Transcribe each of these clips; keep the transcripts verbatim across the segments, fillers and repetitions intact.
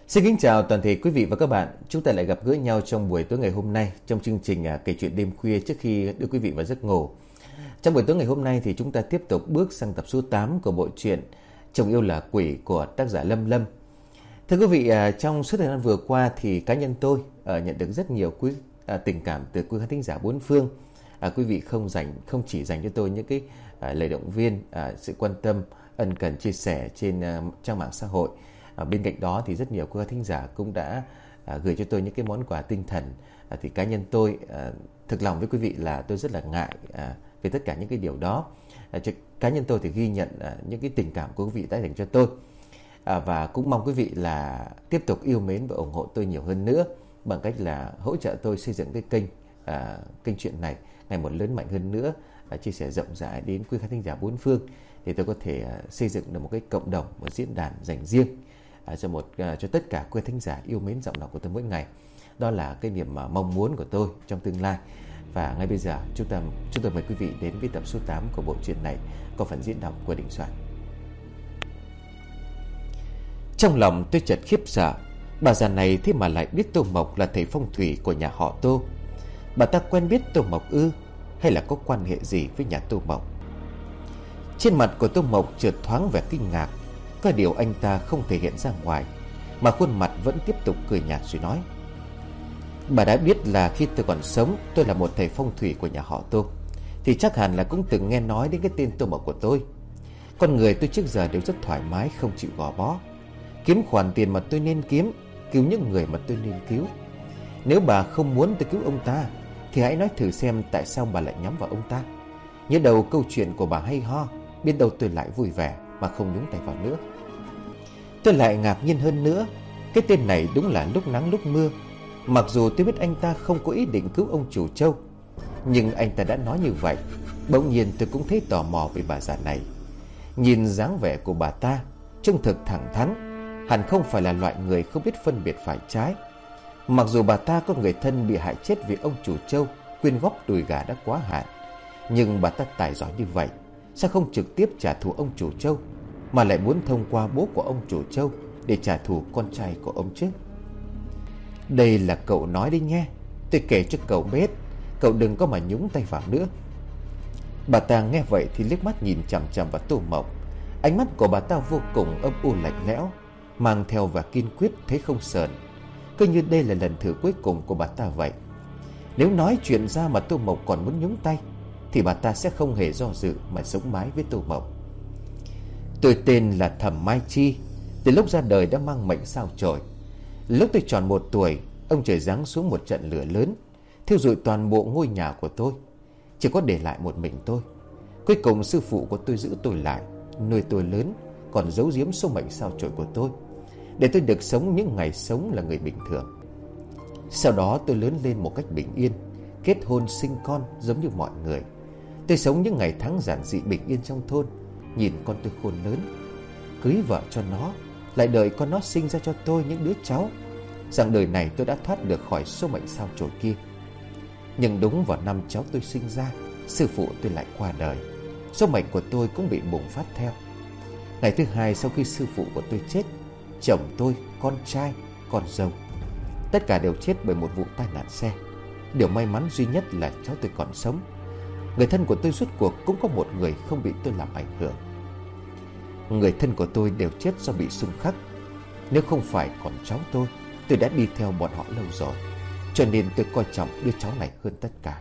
Xin kính chào toàn thể quý vị và các bạn. Chúng ta lại gặp gỡ nhau trong buổi tối ngày hôm nay trong chương trình kể chuyện đêm khuya trước khi đưa quý vị vào giấc ngủ. Trong buổi tối ngày hôm nay thì chúng ta tiếp tục bước sang tập số tám của bộ truyện Chồng Yêu Là Quỷ của tác giả Lâm Lâm. Thưa quý vị, trong suốt thời gian vừa qua thì cá nhân tôi nhận được rất nhiều quý tình cảm từ quý khán thính giả bốn phương. Quý vị không dành không chỉ dành cho tôi những cái lời động viên, sự quan tâm, ân cần chia sẻ trên trang mạng xã hội. À, bên cạnh đó thì rất nhiều quý thính giả cũng đã à, gửi cho tôi những cái món quà tinh thần. à, Thì cá nhân tôi à, thực lòng với quý vị là tôi rất là ngại à, về tất cả những cái điều đó. à, cho, Cá nhân tôi thì ghi nhận à, những cái tình cảm của quý vị đã dành cho tôi. à, Và cũng mong quý vị là tiếp tục yêu mến và ủng hộ tôi nhiều hơn nữa bằng cách là hỗ trợ tôi xây dựng cái kênh à, kênh chuyện này ngày một lớn mạnh hơn nữa, à, chia sẻ rộng rãi đến quý khán thính giả bốn phương, thì tôi có thể à, xây dựng được một cái cộng đồng, một diễn đàn dành riêng À, cho một à, cho tất cả quý thính giả yêu mến giọng đọc của tôi mỗi ngày. Đó là cái niềm mà mong muốn của tôi trong tương lai. Và ngay bây giờ chúng ta chúng tôi mời quý vị đến với tập số tám của bộ truyện này, có phần diễn đọc của Đình Soạn. Trong lòng tôi chợt khiếp sợ, bà già này thế mà lại biết Tô Mộc là thầy phong thủy của nhà họ Tô. Bà ta quen biết Tô Mộc ư, hay là có quan hệ gì với nhà Tô Mộc? Trên mặt của Tô Mộc chợt thoáng vẻ kinh ngạc. Có điều anh ta không thể hiện ra ngoài, mà khuôn mặt vẫn tiếp tục cười nhạt rồi nói: Bà đã biết là khi tôi còn sống, tôi là một thầy phong thủy của nhà họ Tô, thì chắc hẳn là cũng từng nghe nói đến cái tên Tô Mộc của tôi. Con người tôi trước giờ đều rất thoải mái, không chịu gò bó. Kiếm khoản tiền mà tôi nên kiếm, cứu những người mà tôi nên cứu. Nếu bà không muốn tôi cứu ông ta, thì hãy nói thử xem tại sao bà lại nhắm vào ông ta. Nhớ đầu câu chuyện của bà hay ho, biết đâu tôi lại vui vẻ mà không nhúng tay vào nữa. Tôi lại ngạc nhiên hơn nữa. Cái tên này đúng là lúc nắng lúc mưa. Mặc dù tôi biết anh ta không có ý định cứu ông chủ Châu, nhưng anh ta đã nói như vậy. Bỗng nhiên tôi cũng thấy tò mò về bà già này. Nhìn dáng vẻ của bà ta trông thực thẳng thắn, hẳn không phải là loại người không biết phân biệt phải trái. Mặc dù bà ta có người thân bị hại chết vì ông chủ Châu quyên góp đùi gà đã quá hạn, nhưng bà ta tài giỏi như vậy, sao không trực tiếp trả thù ông chủ Châu, mà lại muốn thông qua bố của ông chủ Châu để trả thù con trai của ông chứ? Đây là cậu nói đi nghe, tôi kể cho cậu biết, cậu đừng có mà nhúng tay vào nữa. Bà ta nghe vậy thì liếc mắt nhìn chằm chằm vào Tô Mộc. Ánh mắt của bà ta vô cùng âm u lạnh lẽo, mang theo vẻ kiên quyết thấy không sờn, cứ như đây là lần thử cuối cùng của bà ta vậy. Nếu nói chuyện ra mà Tô Mộc còn muốn nhúng tay, thì bà ta sẽ không hề do dự mà sống mái với Tô Mộc. Tôi tên là Thẩm Mai Chi, từ lúc ra đời đã mang mệnh sao chổi. Lúc tôi tròn một tuổi, ông trời giáng xuống một trận lửa lớn, thiêu rụi toàn bộ ngôi nhà của tôi, chỉ có để lại một mình tôi. Cuối cùng sư phụ của tôi giữ tôi lại, nuôi tôi lớn, còn giấu giếm số mệnh sao chổi của tôi, để tôi được sống những ngày sống là người bình thường. Sau đó tôi lớn lên một cách bình yên, kết hôn sinh con giống như mọi người. Tôi sống những ngày tháng giản dị bình yên trong thôn, nhìn con tôi khôn lớn, cưới vợ cho nó, lại đợi con nó sinh ra cho tôi những đứa cháu, rằng đời này tôi đã thoát được khỏi số mệnh sao chổi kia. Nhưng đúng vào năm cháu tôi sinh ra, sư phụ tôi lại qua đời, số mệnh của tôi cũng bị bùng phát theo. Ngày thứ hai sau khi sư phụ của tôi chết, chồng tôi, con trai, con dâu, tất cả đều chết bởi một vụ tai nạn xe. Điều may mắn duy nhất là cháu tôi còn sống. Người thân của tôi rốt cuộc cũng có một người không bị tôi làm ảnh hưởng. Người thân của tôi đều chết do bị xung khắc. Nếu không phải còn cháu tôi, tôi đã đi theo bọn họ lâu rồi, cho nên tôi coi trọng đứa cháu này hơn tất cả.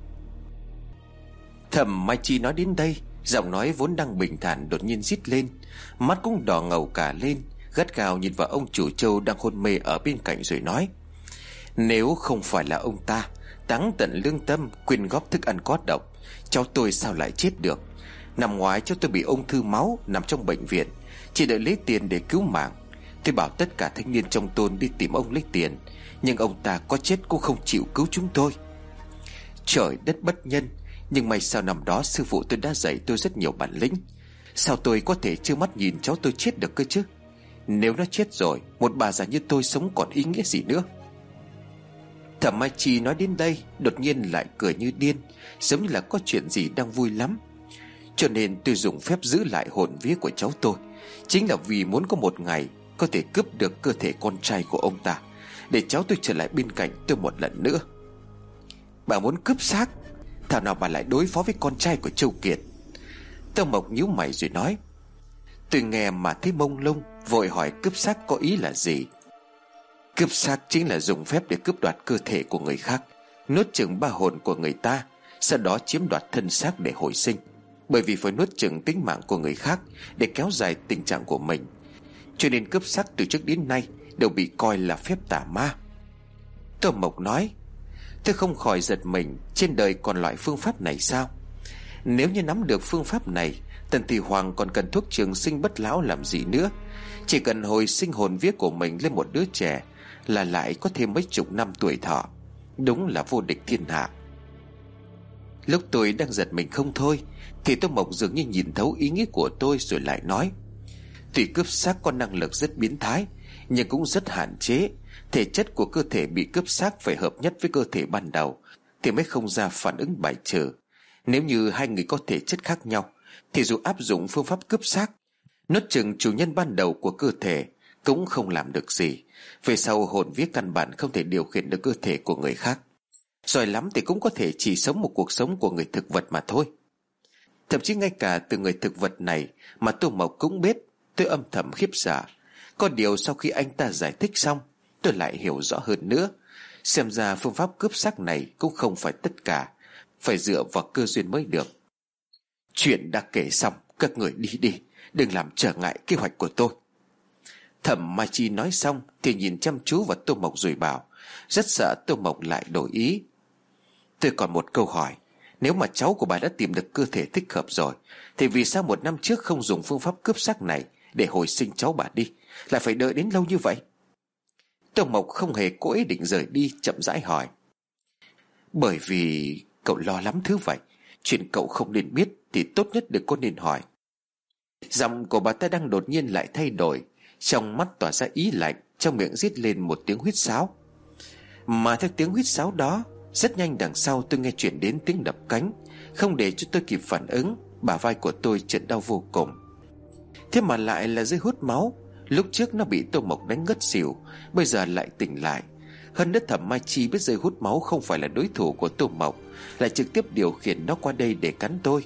Thẩm Mai Chi nói đến đây, giọng nói vốn đang bình thản đột nhiên rít lên, mắt cũng đỏ ngầu cả lên, gắt gao nhìn vào ông chủ Châu đang hôn mê ở bên cạnh rồi nói: Nếu không phải là ông ta táng tận lương tâm quyên góp thức ăn có độc, cháu tôi sao lại chết được? Năm ngoái cháu tôi bị ung thư máu, nằm trong bệnh viện, chỉ đợi lấy tiền để cứu mạng. Tôi bảo tất cả thanh niên trong thôn đi tìm ông lấy tiền, nhưng ông ta có chết cũng không chịu cứu chúng tôi. Trời đất bất nhân, nhưng may sao năm đó sư phụ tôi đã dạy tôi rất nhiều bản lĩnh. Sao tôi có thể trơ mắt nhìn cháu tôi chết được cơ chứ? Nếu nó chết rồi, một bà già như tôi sống còn ý nghĩa gì nữa? Thẩm Mai Chi nói đến đây đột nhiên lại cười như điên, giống như là có chuyện gì đang vui lắm. Cho nên tôi dùng phép giữ lại hồn vía của cháu tôi, chính là vì muốn có một ngày có thể cướp được cơ thể con trai của ông ta, để cháu tôi trở lại bên cạnh tôi một lần nữa. Bà muốn cướp xác? Thảo nào bà lại đối phó với con trai của Châu Kiệt? Tô Mộc nhíu mày rồi nói. Tôi nghe mà thấy mông lung, vội hỏi cướp xác có ý là gì. Cướp xác chính là dùng phép để cướp đoạt cơ thể của người khác, nuốt chửng ba hồn của người ta, sau đó chiếm đoạt thân xác để hồi sinh. Bởi vì phải nuốt chửng tính mạng của người khác để kéo dài tình trạng của mình, cho nên cướp xác từ trước đến nay đều bị coi là phép tà ma. Tô Mộc nói. Tôi không khỏi giật mình, trên đời còn loại phương pháp này sao? Nếu như nắm được phương pháp này, Tần Thị Hoàng còn cần thuốc trường sinh bất lão làm gì nữa. Chỉ cần hồi sinh hồn vía của mình lên một đứa trẻ là lại có thêm mấy chục năm tuổi thọ. Đúng là vô địch thiên hạ. Lúc tôi đang giật mình không thôi, thì Tô Mộc dường như nhìn thấu ý nghĩ của tôi rồi lại nói. Tuy cướp xác có năng lực rất biến thái, nhưng cũng rất hạn chế. Thể chất của cơ thể bị cướp xác phải hợp nhất với cơ thể ban đầu thì mới không ra phản ứng bài trừ. Nếu như hai người có thể chất khác nhau, thì dù áp dụng phương pháp cướp xác, nuốt chửng chủ nhân ban đầu của cơ thể cũng không làm được gì. Về sau hồn vía căn bản không thể điều khiển được cơ thể của người khác. Giỏi lắm thì cũng có thể chỉ sống một cuộc sống của người thực vật mà thôi. Thậm chí ngay cả từ người thực vật này mà Tô Mộc cũng biết. Tôi âm thầm khiếp sợ. Có điều sau khi anh ta giải thích xong, tôi lại hiểu rõ hơn nữa. Xem ra phương pháp cướp xác này cũng không phải tất cả, phải dựa vào cơ duyên mới được. Chuyện đã kể xong, các người đi đi, đừng làm trở ngại kế hoạch của tôi. Thẩm Mai Chi nói xong thì nhìn chăm chú vào Tô Mộc rồi bảo, rất sợ Tô Mộc lại đổi ý. Tôi còn một câu hỏi. Nếu mà cháu của bà đã tìm được cơ thể thích hợp rồi, thì vì sao một năm trước không dùng phương pháp cướp xác này để hồi sinh cháu bà đi, lại phải đợi đến lâu như vậy? Tô Mộc không hề có ý định rời đi, chậm rãi hỏi. Bởi vì cậu lo lắm thứ vậy. Chuyện cậu không nên biết thì tốt nhất đừng có nên hỏi. Giọng của bà ta đang đột nhiên lại thay đổi, trong mắt tỏa ra ý lạnh, trong miệng rít lên một tiếng huýt sáo. Mà theo tiếng huýt sáo đó, rất nhanh đằng sau tôi nghe chuyển đến tiếng đập cánh. Không để cho tôi kịp phản ứng, bả vai của tôi chợt đau vô cùng. Thế mà lại là dây hút máu. Lúc trước nó bị Tô Mộc đánh ngất xỉu, bây giờ lại tỉnh lại. Hơn nữa Thẩm Mai Chi biết dây hút máu không phải là đối thủ của Tô Mộc, lại trực tiếp điều khiển nó qua đây để cắn tôi.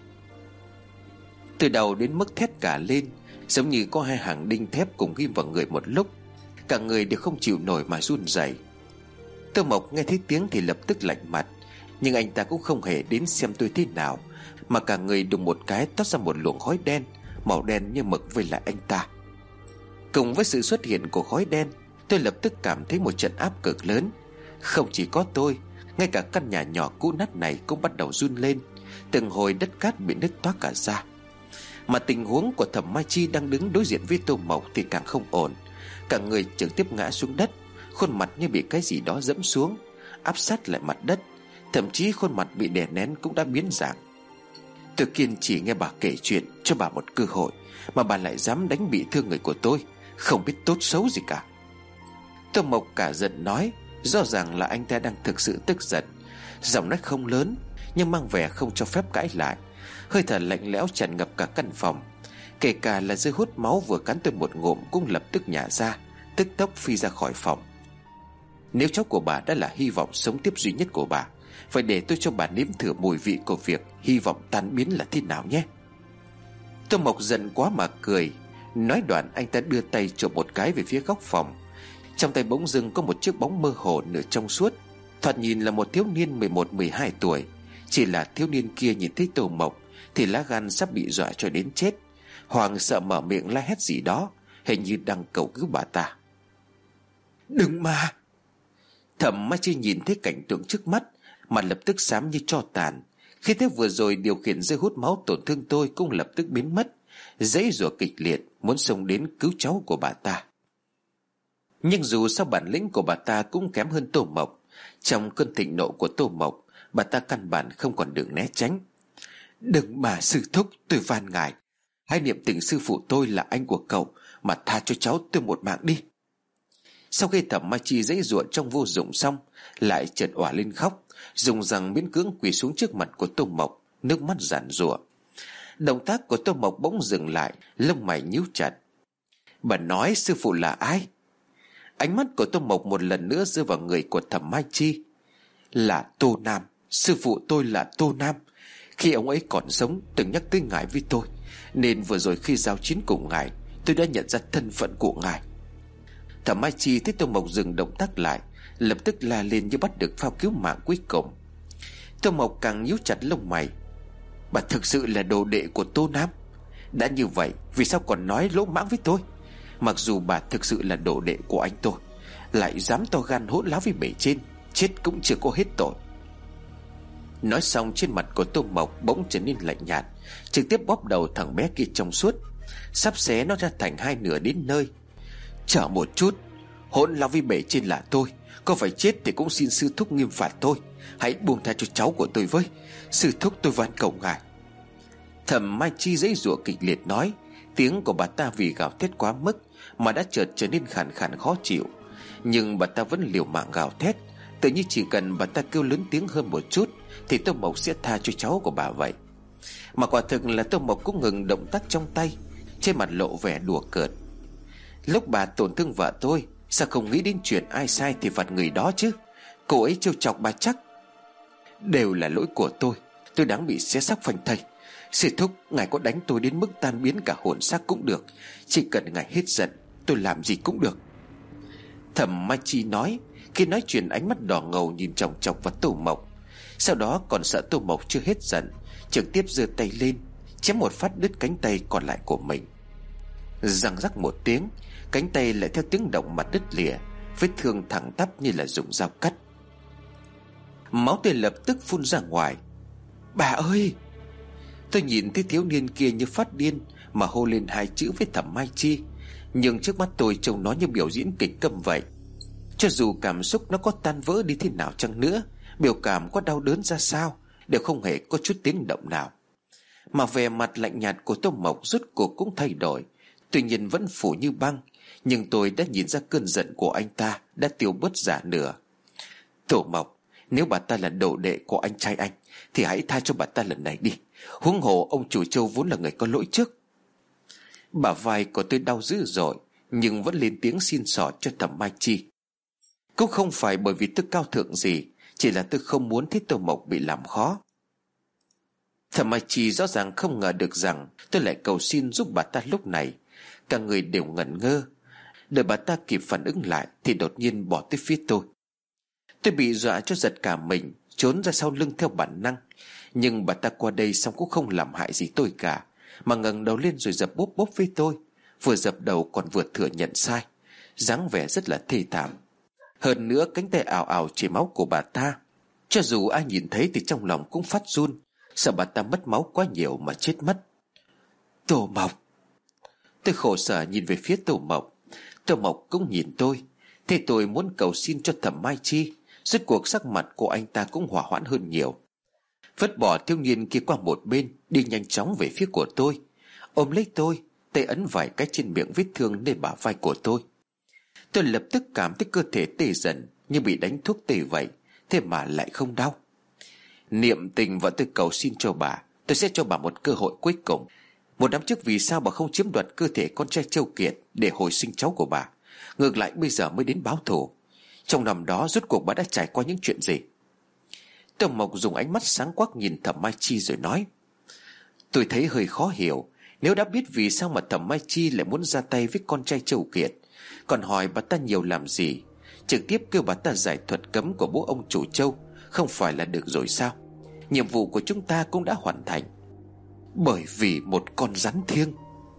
Từ đầu đến mức thét cả lên, giống như có hai hàng đinh thép cùng ghim vào người một lúc. Cả người đều không chịu nổi mà run rẩy. Tô Mộc nghe thấy tiếng thì lập tức lạnh mặt, nhưng anh ta cũng không hề đến xem tôi thế nào, mà cả người đùng một cái toát ra một luồng khói đen, màu đen như mực vây lại anh ta. Cùng với sự xuất hiện của khói đen, tôi lập tức cảm thấy một trận áp cực lớn. Không chỉ có tôi, ngay cả căn nhà nhỏ cũ nát này cũng bắt đầu run lên. Từng hồi đất cát bị nứt toác cả ra. Mà tình huống của Thẩm Mai Chi đang đứng đối diện với Tô Mộc thì càng không ổn. Cả người trực tiếp ngã xuống đất, khuôn mặt như bị cái gì đó dẫm xuống, áp sát lại mặt đất. Thậm chí khuôn mặt bị đè nén cũng đã biến dạng. Tôi kiên trì nghe bà kể chuyện, cho bà một cơ hội, mà bà lại dám đánh bị thương người của tôi, không biết tốt xấu gì cả. Tô Mộc cả giận nói, rõ ràng là anh ta đang thực sự tức giận. Giọng nói không lớn, nhưng mang vẻ không cho phép cãi lại. Hơi thở lạnh lẽo tràn ngập cả căn phòng. Kể cả là dây hút máu vừa cắn tôi một ngụm cũng lập tức nhả ra, tức tốc phi ra khỏi phòng. Nếu cháu của bà đã là hy vọng sống tiếp duy nhất của bà, phải để tôi cho bà nếm thử mùi vị của việc hy vọng tan biến là thế nào nhé. Tô Mộc giận quá mà cười. Nói đoạn anh ta đưa tay chộp một cái về phía góc phòng. Trong tay bỗng dưng có một chiếc bóng mơ hồ nửa trong suốt, thoạt nhìn là một thiếu niên mười một mười hai tuổi. Chỉ là thiếu niên kia nhìn thấy Tô Mộc thì lá gan sắp bị dọa cho đến chết, hoảng sợ mở miệng la hét gì đó, hình như đang cầu cứu bà ta. Đừng mà! Thẩm Mai Chi nhìn thấy cảnh tượng trước mắt, mặt lập tức xám như tro tàn. Khi thế vừa rồi điều khiển dây hút máu tổn thương tôi cũng lập tức biến mất, giãy giụa kịch liệt muốn xông đến cứu cháu của bà ta. Nhưng dù sao bản lĩnh của bà ta cũng kém hơn Tô Mộc. Trong cơn thịnh nộ của Tô Mộc, bà ta căn bản không còn đường né tránh. Đừng mà sư thúc, tôi van ngài, hãy niệm tình sư phụ tôi là anh của cậu mà tha cho cháu tôi một mạng đi. Sau khi Thẩm Mai Chi giãy giụa trong vô dụng xong, lại chợt òa lên khóc, dùng rằng miễn cưỡng quỳ xuống trước mặt của Tô Mộc, nước mắt giàn giụa. Động tác của Tô Mộc bỗng dừng lại, lông mày nhíu chặt. Bà nói sư phụ là ai? Ánh mắt của Tô Mộc một lần nữa rơi vào người của Thẩm Mai Chi. Là Tô Nam. Sư phụ tôi là Tô Nam. Khi ông ấy còn sống từng nhắc tới ngài với tôi, nên vừa rồi khi giao chiến cùng ngài, tôi đã nhận ra thân phận của ngài. Thẩm Mai Chi thấy Tô Mộc dừng động tác lại, lập tức la lên như bắt được phao cứu mạng cuối cùng. Tô Mộc càng nhíu chặt lông mày. Bà thực sự là đồ đệ của Tô Nam? Đã như vậy vì sao còn nói lỗ mãng với tôi? Mặc dù bà thực sự là đồ đệ của anh tôi, lại dám to gan hỗn láo với bề trên, chết cũng chưa có hết tội. Nói xong, trên mặt của Tô Mộc bỗng trở nên lạnh nhạt, trực tiếp bóp đầu thằng bé kia trong suốt, sắp xé nó ra thành hai nửa đến nơi. Chờ một chút, hỗn láo với bề trên là tôi, có phải chết thì cũng xin sư thúc nghiêm phạt tôi. Hãy buông tha cho cháu của tôi với. Sư thúc, tôi van cầu ngài. Thẩm Mai Chi giãy giụa kịch liệt nói. Tiếng của bà ta vì gào thét quá mức mà đã chợt trở nên khàn khàn khó chịu. Nhưng bà ta vẫn liều mạng gào thét, tự như chỉ cần bà ta kêu lớn tiếng hơn một chút thì Tô Mộc sẽ tha cho cháu của bà vậy. Mà quả thực là Tô Mộc cũng ngừng động tác trong tay, trên mặt lộ vẻ đùa cợt. Lúc bà tổn thương vợ tôi, sao không nghĩ đến chuyện ai sai thì phạt người đó chứ? Cô ấy trêu chọc bà chắc. Đều là lỗi của tôi, tôi đáng bị xé xác phanh thây. Sư thúc, ngài có đánh tôi đến mức tan biến cả hồn xác cũng được, chỉ cần ngài hết giận, tôi làm gì cũng được. Thẩm Mai Chi nói. Khi nói chuyện ánh mắt đỏ ngầu nhìn chòng chọc vào Tô Mộc. Sau đó còn sợ Tô Mộc chưa hết giận, trực tiếp giơ tay lên chém một phát đứt cánh tay còn lại của mình. Răng rắc một tiếng, cánh tay lại theo tiếng động mà đứt lìa, vết thương thẳng tắp như là dùng dao cắt. Máu tươi lập tức phun ra ngoài. Bà ơi! Tôi nhìn thấy thiếu niên kia như phát điên mà hô lên hai chữ với Thẩm Mai Chi, nhưng trước mắt tôi trông nó như biểu diễn kịch câm vậy. Cho dù cảm xúc nó có tan vỡ đi thế nào chăng nữa, biểu cảm có đau đớn ra sao, đều không hề có chút tiếng động nào. Mà vẻ mặt lạnh nhạt của Tô Mộc rốt cuộc cũng thay đổi, tuy nhiên vẫn phủ như băng. Nhưng tôi đã nhìn ra cơn giận của anh ta đã tiêu bớt giả nửa. Tô Mộc, nếu bà ta là đồ đệ của anh trai anh thì hãy tha cho bà ta lần này đi. Huống hồ ông chủ Châu vốn là người có lỗi trước. Bả vai của tôi đau dữ dội, nhưng vẫn lên tiếng xin xỏ cho Thẩm Mai Chi. Cũng không phải bởi vì tôi cao thượng gì, chỉ là tôi không muốn thấy Tô Mộc bị làm khó. Thẩm Mai Chi rõ ràng không ngờ được rằng tôi lại cầu xin giúp bà ta lúc này. Cả người đều ngẩn ngơ. Đợi bà ta kịp phản ứng lại thì đột nhiên bỏ tới phía tôi. Tôi bị dọa cho giật cả mình, trốn ra sau lưng theo bản năng. Nhưng bà ta qua đây xong cũng không làm hại gì tôi cả, mà ngẩng đầu lên rồi dập bốp bốp với tôi. Vừa dập đầu còn vừa thừa nhận sai, dáng vẻ rất là thê thảm. Hơn nữa cánh tay ảo ảo chảy máu của bà ta, cho dù ai nhìn thấy thì trong lòng cũng phát run, sợ bà ta mất máu quá nhiều mà chết mất. Tô Mộc! Tôi khổ sở nhìn về phía Tô Mộc. Tô Mộc cũng nhìn tôi. Thế tôi muốn cầu xin cho Thẩm Mai Chi. Rốt cuộc sắc mặt của anh ta cũng hòa hoãn hơn nhiều. Vứt bỏ thiếu niên kia qua một bên, đi nhanh chóng về phía của tôi, ôm lấy tôi, tay ấn vài cái trên miệng vết thương nơi bả vai của tôi. Tôi lập tức cảm thấy cơ thể tê dần như bị đánh thuốc tê vậy, thế mà lại không đau. Niệm tình và tôi cầu xin cho bà, tôi sẽ cho bà một cơ hội cuối cùng. Một năm trước vì sao bà không chiếm đoạt cơ thể con trai Châu Kiệt để hồi sinh cháu của bà, ngược lại bây giờ mới đến báo thù? Trong năm đó rốt cuộc bà đã trải qua những chuyện gì? Tô Mộc dùng ánh mắt sáng quắc nhìn Thẩm Mai Chi rồi nói. Tôi thấy hơi khó hiểu. Nếu đã biết vì sao mà Thẩm Mai Chi lại muốn ra tay với con trai Châu Kiệt, còn hỏi bà ta nhiều làm gì? Trực tiếp kêu bà ta giải thuật cấm của bố ông chủ Châu không phải là được rồi sao? Nhiệm vụ của chúng ta cũng đã hoàn thành. Bởi vì một con rắn thiêng.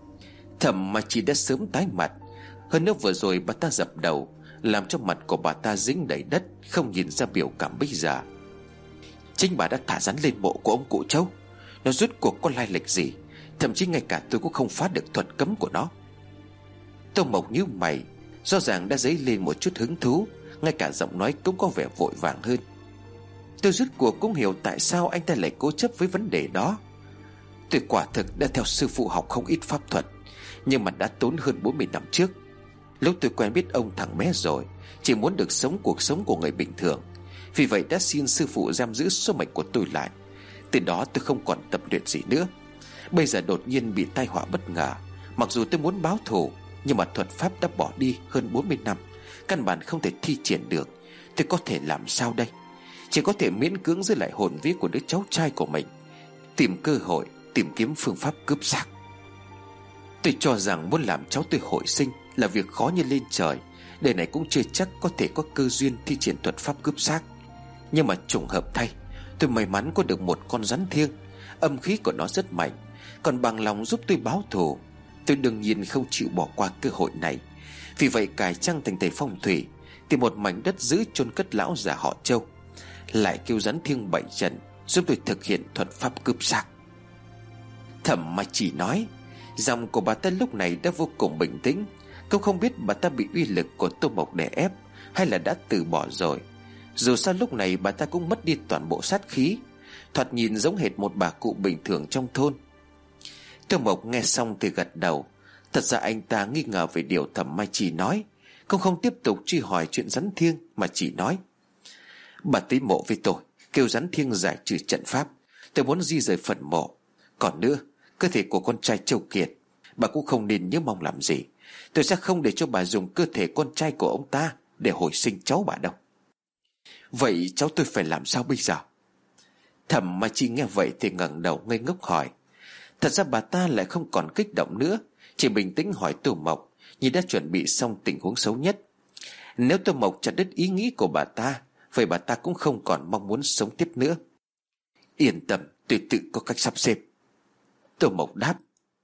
Thẩm Mai Chi đã sớm tái mặt. Hơn nữa vừa rồi bà ta dập đầu, làm cho mặt của bà ta dính đầy đất, không nhìn ra biểu cảm bây giờ. Chính bà đã thả rắn lên mộ của ông cụ Châu. Nó rốt cuộc có lai lịch gì? Thậm chí ngay cả tôi cũng không phá được thuật cấm của nó. Tô Mộc nhíu mày, rõ ràng đã dấy lên một chút hứng thú, ngay cả giọng nói cũng có vẻ vội vàng hơn. Tôi rốt cuộc cũng hiểu tại sao anh ta lại cố chấp với vấn đề đó. Tôi quả thực đã theo sư phụ học không ít pháp thuật, nhưng mà đã tốn hơn bốn mươi năm trước. Lúc tôi quen biết ông thằng bé rồi, chỉ muốn được sống cuộc sống của người bình thường, vì vậy đã xin sư phụ giam giữ số mệnh của tôi lại. Từ đó tôi không còn tập luyện gì nữa. Bây giờ đột nhiên bị tai họa bất ngờ. Mặc dù tôi muốn báo thù, Nhưng mà thuật pháp đã bỏ đi hơn bốn mươi năm, căn bản không thể thi triển được. Tôi có thể làm sao đây? Chỉ có thể miễn cưỡng giữ lại hồn vía của đứa cháu trai của mình, tìm cơ hội, tìm kiếm phương pháp cướp xác. Tôi cho rằng muốn làm cháu tôi hồi sinh là việc khó như lên trời. Đời này cũng chưa chắc có thể có cơ duyên thi triển thuật pháp cướp xác. Nhưng mà trùng hợp thay, tôi may mắn có được một con rắn thiêng. Âm khí của nó rất mạnh, còn bằng lòng giúp tôi báo thù. Tôi đương nhiên không chịu bỏ qua cơ hội này. Vì vậy cải trang thành thầy phong thủy, tìm một mảnh đất giữ chôn cất lão già họ Châu, lại kêu rắn thiêng bảy trận giúp tôi thực hiện thuật pháp cướp xác. Thẩm Mai Chi nói. Giọng của bà ta lúc này đã vô cùng bình tĩnh. Cậu không biết bà ta bị uy lực của Tô Mộc đè ép hay là đã từ bỏ rồi. Dù sao lúc này bà ta cũng mất đi toàn bộ sát khí, thoạt nhìn giống hệt một bà cụ bình thường trong thôn. Tô Mộc nghe xong thì gật đầu. Thật ra anh ta nghi ngờ về điều Thẩm Mai Chi nói, cũng không tiếp tục truy hỏi chuyện rắn thiêng, mà chỉ nói: bà tới mộ với tôi, kêu rắn thiêng giải trừ trận pháp. Tôi muốn di rời phần mộ. Còn nữa, cơ thể của con trai Châu Kiệt, bà cũng không nên nhớ mong làm gì. Tôi sẽ không để cho bà dùng cơ thể con trai của ông ta để hồi sinh cháu bà đâu. Vậy cháu tôi phải làm sao bây giờ? Thẩm Mai Chi nghe vậy thì ngẩng đầu ngây ngốc hỏi. Thật ra bà ta lại không còn kích động nữa, chỉ bình tĩnh hỏi Tô Mộc như đã chuẩn bị xong tình huống xấu nhất. Nếu Tô Mộc chặt đứt ý nghĩ của bà ta, vậy bà ta cũng không còn mong muốn sống tiếp nữa. Yên tâm, tôi tự có cách sắp xếp. Tô Mộc đáp.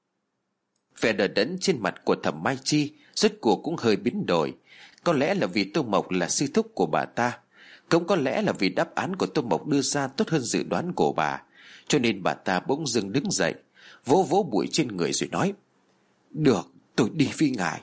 Vẻ đờ đẫn trên mặt của Thẩm Mai Chi rốt cuộc cũng hơi biến đổi. Có lẽ là vì Tô Mộc là sư thúc của bà ta, cũng có lẽ là vì đáp án của Tô Mộc đưa ra tốt hơn dự đoán của bà, cho nên bà ta bỗng dưng đứng dậy, vỗ vỗ bụi trên người rồi nói: được, tôi đi với ngài.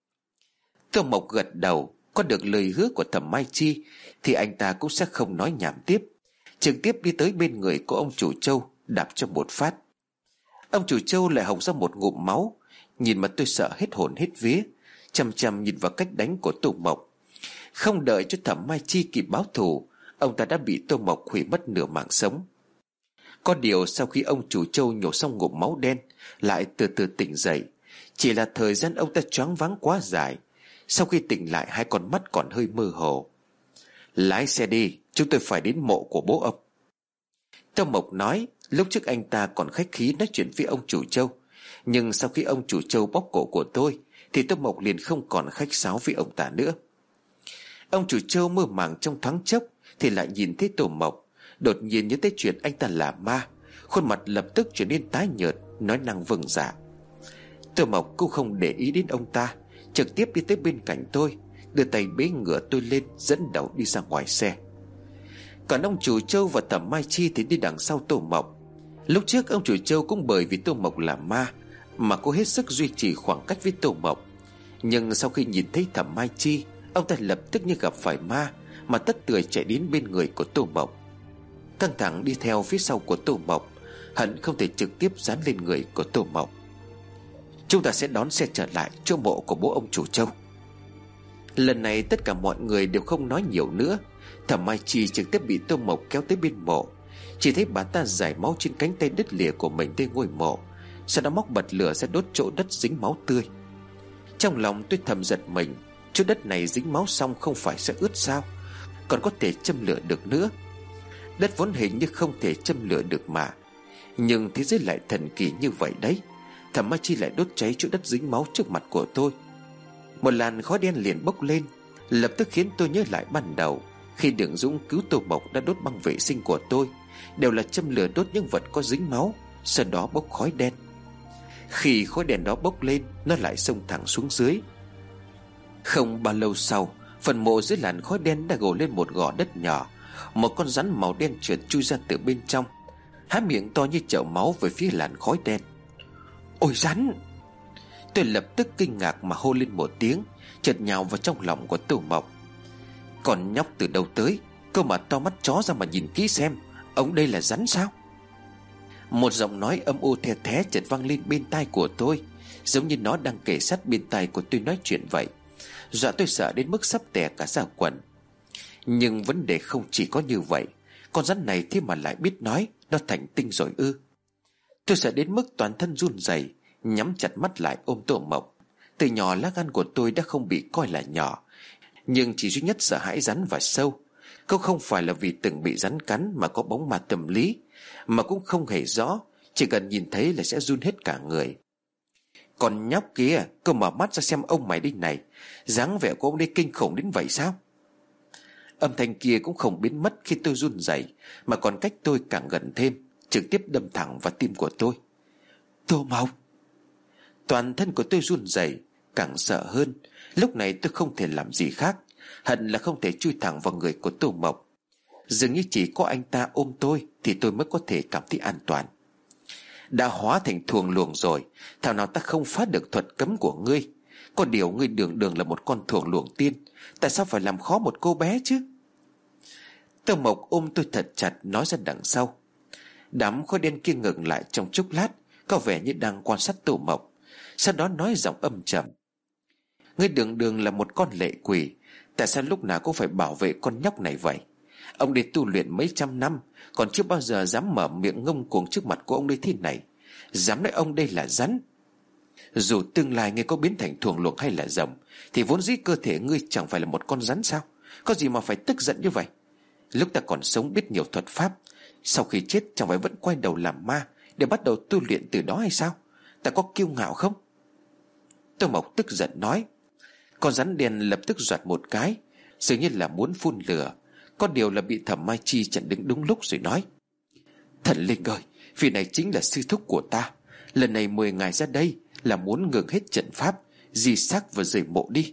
Tô Mộc gật đầu. Có được lời hứa của Thẩm Mai Chi thì anh ta cũng sẽ không nói nhảm tiếp, trực tiếp đi tới bên người của ông chủ Châu, đạp cho một phát. Ông chủ Châu lại hộc ra một ngụm máu. Nhìn mà tôi sợ hết hồn hết vía, chằm chằm nhìn vào cách đánh của Tô Mộc. Không đợi cho Thẩm Mai Chi kịp báo thù, ông ta đã bị Tô Mộc hủy mất nửa mạng sống. Có điều sau khi ông chủ Châu nhổ xong ngụm máu đen, lại từ từ tỉnh dậy. Chỉ là thời gian ông ta choáng váng quá dài. Sau khi tỉnh lại, hai con mắt còn hơi mơ hồ. Lái xe đi, chúng tôi phải đến mộ của bố ông. Tô Mộc nói. Lúc trước anh ta còn khách khí nói chuyện với ông chủ Châu, nhưng sau khi ông chủ Châu bóp cổ của tôi thì Tô Mộc liền không còn khách sáo với ông ta nữa. Ông chủ Châu mơ màng trong thoáng chốc thì lại nhìn thấy Tô Mộc, đột nhiên nhớ tới chuyện anh ta là ma, khuôn mặt lập tức trở nên tái nhợt, nói năng vâng dạ. Tô Mộc cũng không để ý đến ông ta, trực tiếp đi tới bên cạnh tôi, đưa tay bế ngửa tôi lên, dẫn đầu đi ra ngoài xe. Còn ông chủ Châu và Thẩm Mai Chi thì đi đằng sau Tô Mộc. Lúc trước ông chủ Châu cũng bởi vì Tô Mộc là ma mà cố hết sức duy trì khoảng cách với Tô Mộc. Nhưng sau khi nhìn thấy Thẩm Mai Chi, ông ta lập tức như gặp phải ma mà tất tưởi chạy đến bên người của Tô Mộc. Căng thẳng đi theo phía sau của Tô Mộc, hận không thể trực tiếp dán lên người của Tô Mộc. Chúng ta sẽ đón xe trở lại chỗ mộ của bố ông chủ Châu. Lần này tất cả mọi người đều không nói nhiều nữa. Thẩm Mai Chi trực tiếp bị Tô Mộc kéo tới bên mộ. Chỉ thấy bà ta rải máu trên cánh tay đứt lìa của mình tới ngôi mộ, sau đó móc bật lửa ra đốt chỗ đất dính máu tươi. Trong lòng tôi thầm giật mình, chỗ đất này dính máu xong không phải sẽ ướt sao, còn có thể châm lửa được nữa. Đất vốn hình như không thể châm lửa được mà, nhưng thế giới lại thần kỳ như vậy đấy. Thẩm Mai Chi lại đốt cháy chỗ đất dính máu trước mặt của tôi. Một làn khói đen liền bốc lên, lập tức khiến tôi nhớ lại ban đầu khi Đường Dũng cứu Tô Mộc đã đốt băng vệ sinh của tôi, đều là châm lửa đốt những vật có dính máu, sau đó bốc khói đen. Khi khói đen đó bốc lên, nó lại xông thẳng xuống dưới. Không bao lâu sau, phần mộ dưới làn khói đen đã gồ lên một gò đất nhỏ. Một con rắn màu đen trượt chui ra từ bên trong, há miệng to như chậu máu về phía làn khói đen. Ôi rắn! Tôi lập tức kinh ngạc mà hô lên một tiếng, chợt nhào vào trong lòng của Tô Mộc. Còn nhóc từ đâu tới, cơ mà to mắt chó ra mà nhìn kỹ xem, ông đây là rắn sao? Một giọng nói âm u the thé chợt vang lên bên tai của tôi, giống như nó đang kề sát bên tai của tôi nói chuyện vậy, dọa tôi sợ đến mức sắp tè cả ra quần. Nhưng vấn đề không chỉ có như vậy, con rắn này thế mà lại biết nói, nó thành tinh rồi ư? Tôi sợ đến mức toàn thân run rẩy, nhắm chặt mắt lại ôm Tô Mộc. Từ nhỏ lá gan của tôi đã không bị coi là nhỏ, nhưng chỉ duy nhất sợ hãi rắn và sâu. Cũng không phải là vì từng bị rắn cắn mà có bóng ma tâm lý, mà cũng không hề rõ, chỉ cần nhìn thấy là sẽ run hết cả người. Còn nhóc kia, cô mở mắt ra xem ông mày đi này, dáng vẻ của ông đây kinh khủng đến vậy sao? Âm thanh kia cũng không biến mất khi tôi run rẩy, mà còn cách tôi càng gần thêm, trực tiếp đâm thẳng vào tim của tôi. Tô Mộc! Toàn thân của tôi run rẩy, càng sợ hơn. Lúc này tôi không thể làm gì khác, hận là không thể chui thẳng vào người của Tô Mộc. Dường như chỉ có anh ta ôm tôi thì tôi mới có thể cảm thấy an toàn. Đã hóa thành thuồng luồng rồi, thảo nào ta không phá được thuật cấm của ngươi. Có điều ngươi đường đường là một con thuồng luồng tiên, tại sao phải làm khó một cô bé chứ? Tô Mộc ôm tôi thật chặt, nói ra đằng sau. Đám khói đen kia ngừng lại trong chốc lát, có vẻ như đang quan sát Tô Mộc. Sau đó nói giọng âm trầm. Ngươi đường đường là một con lệ quỷ, tại sao lúc nào cũng phải bảo vệ con nhóc này vậy? Ông đi tu luyện mấy trăm năm, còn chưa bao giờ dám mở miệng ngông cuồng trước mặt của ông đây thế này. Dám nói ông đây là rắn. Dù tương lai ngươi có biến thành thuồng luồng hay là rồng, thì vốn dĩ cơ thể ngươi chẳng phải là một con rắn sao? Có gì mà phải tức giận như vậy? Lúc ta còn sống biết nhiều thuật pháp, sau khi chết chẳng phải vẫn quay đầu làm ma để bắt đầu tu luyện từ đó hay sao? Ta có kiêu ngạo không? Tô Mộc tức giận nói. Con rắn đen lập tức giọt một cái, dường như là muốn phun lửa. Có điều là bị Thẩm Mai Chi chặn đứng đúng lúc rồi nói. Thần linh ơi, vì này chính là sư thúc của ta. Lần này mời ngài ra đây là muốn ngừng hết trận pháp, di xác và rời mộ đi.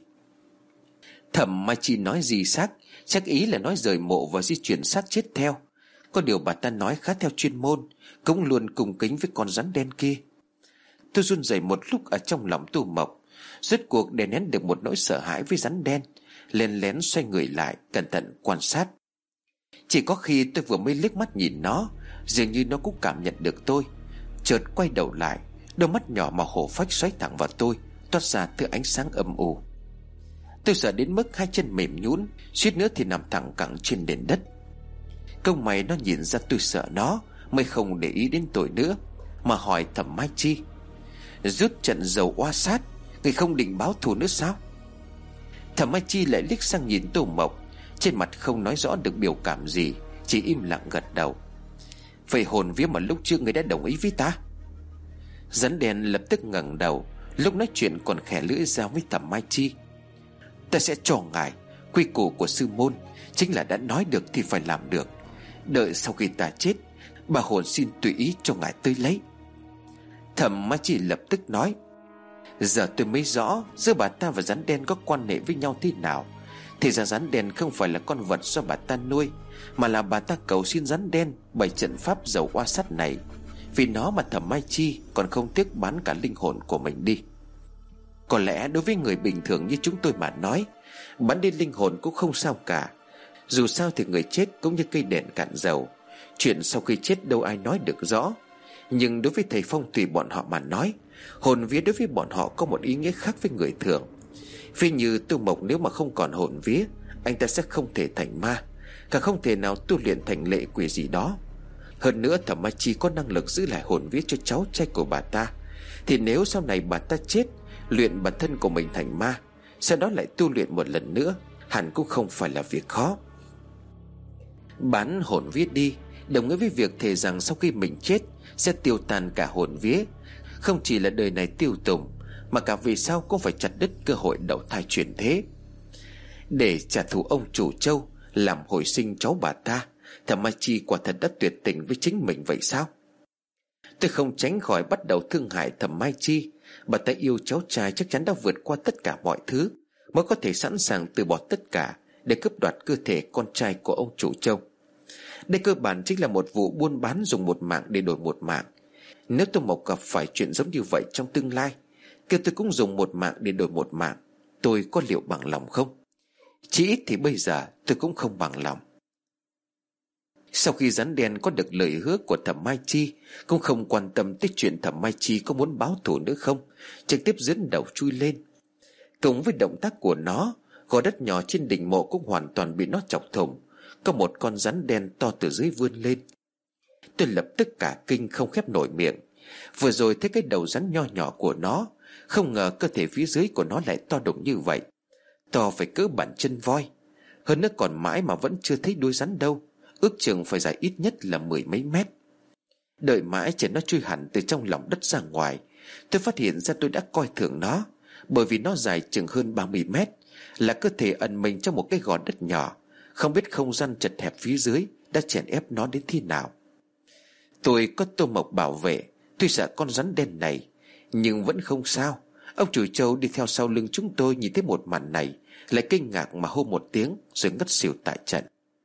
Thẩm Mai Chi nói di xác, chắc ý là nói rời mộ và di chuyển xác chết theo. Có điều bà ta nói khá theo chuyên môn, cũng luôn cùng kính với con rắn đen kia. Tôi run rẩy một lúc ở trong lòng Tô Mộc, rốt cuộc đè nén được một nỗi sợ hãi với rắn đen, lén lén xoay người lại cẩn thận quan sát. Chỉ có khi tôi vừa mới liếc mắt nhìn nó, dường như nó cũng cảm nhận được tôi, chợt quay đầu lại, đôi mắt nhỏ màu hổ phách xoáy thẳng vào tôi, toát ra thứ ánh sáng âm u. Tôi sợ đến mức hai chân mềm nhũn, suýt nữa thì nằm thẳng cẳng trên nền đất. Công mày nó nhìn ra tôi sợ nó, mới không để ý đến tôi nữa, mà hỏi Thẩm Mai Chi. Rút trận dầu oa sát, người không định báo thù nữa sao? Thẩm Mai Chi lại liếc sang nhìn Tô Mộc, trên mặt không nói rõ được biểu cảm gì, chỉ im lặng gật đầu. Vậy hồn vía mà lúc trước người đã đồng ý với ta? Rắn đen lập tức ngẩng đầu, lúc nói chuyện còn khẽ lưỡi ra với Thẩm Mai Chi. Ta sẽ cho ngài, quy củ của sư môn chính là đã nói được thì phải làm được. Đợi sau khi ta chết, bà hồn xin tùy ý cho ngài tới lấy. Thẩm Mai Chi lập tức nói. Giờ tôi mới rõ giữa bà ta và rắn đen có quan hệ với nhau thế nào. Thì ra rắn đen không phải là con vật do bà ta nuôi, mà là bà ta cầu xin rắn đen bày trận pháp dầu oa sắt này. Vì nó mà Thẩm Mai Chi còn không tiếc bán cả linh hồn của mình đi. Có lẽ đối với người bình thường như chúng tôi mà nói, bán đi linh hồn cũng không sao cả. Dù sao thì người chết cũng như cây đèn cạn dầu, chuyện sau khi chết đâu ai nói được rõ. Nhưng đối với thầy phong thủy bọn họ mà nói, hồn vía đối với bọn họ có một ý nghĩa khác với người thường. Vì như Tô Mộc nếu mà không còn hồn vía, anh ta sẽ không thể thành ma, càng không thể nào tu luyện thành lệ quỷ gì đó. Hơn nữa Thẩm Mai Chi có năng lực giữ lại hồn vía cho cháu trai của bà ta, thì nếu sau này bà ta chết, luyện bản thân của mình thành ma, sau đó lại tu luyện một lần nữa, hẳn cũng không phải là việc khó. Bán hồn vía đi đồng nghĩa với việc thề rằng sau khi mình chết sẽ tiêu tan cả hồn vía, không chỉ là đời này tiêu tùng, mà cả vì sao cũng phải chặt đứt cơ hội đầu thai chuyển thế. Để trả thù ông chủ Châu, làm hồi sinh cháu bà ta, Thẩm Mai Chi quả thật đã tuyệt tình với chính mình vậy sao? Tôi không tránh khỏi bắt đầu thương hại Thẩm Mai Chi. Bà ta yêu cháu trai chắc chắn đã vượt qua tất cả mọi thứ, mới có thể sẵn sàng từ bỏ tất cả để cướp đoạt cơ thể con trai của ông chủ Châu. Đây cơ bản chính là một vụ buôn bán dùng một mạng để đổi một mạng. Nếu Tô Mộc gặp phải chuyện giống như vậy trong tương lai, kêu tôi cũng dùng một mạng để đổi một mạng, tôi có liệu bằng lòng không? Chỉ ít thì bây giờ tôi cũng không bằng lòng. Sau khi rắn đen có được lời hứa của Thẩm Mai Chi, cũng không quan tâm tới chuyện Thẩm Mai Chi có muốn báo thù nữa không, trực tiếp dẫn đầu chui lên. Cùng với động tác của nó, gò đất nhỏ trên đỉnh mộ cũng hoàn toàn bị nó chọc thủng. Có một con rắn đen to từ dưới vươn lên. Tôi lập tức cả kinh không khép nổi miệng. Vừa rồi thấy cái đầu rắn nho nhỏ của nó, Không ngờ cơ thể phía dưới của nó lại to đùng như vậy, to phải cỡ bàn chân voi. Hơn nữa còn mãi mà vẫn chưa thấy đuôi rắn đâu, ước chừng phải dài ít nhất là mười mấy mét. Đợi mãi chờ nó chui hẳn từ trong lòng đất ra ngoài, tôi phát hiện ra tôi đã coi thường nó. Bởi vì nó dài chừng hơn ba mươi mét, là cơ thể ẩn mình trong một cái gò đất nhỏ. Không biết không gian chật hẹp phía dưới đã chèn ép nó đến thế nào. Tôi có Tô Mộc bảo vệ, tuy sợ con rắn đen này, nhưng vẫn không sao. Ông chủ trâu đi theo sau lưng chúng tôi nhìn thấy một màn này, lại kinh ngạc mà hô một tiếng rồi ngất xỉu tại trận.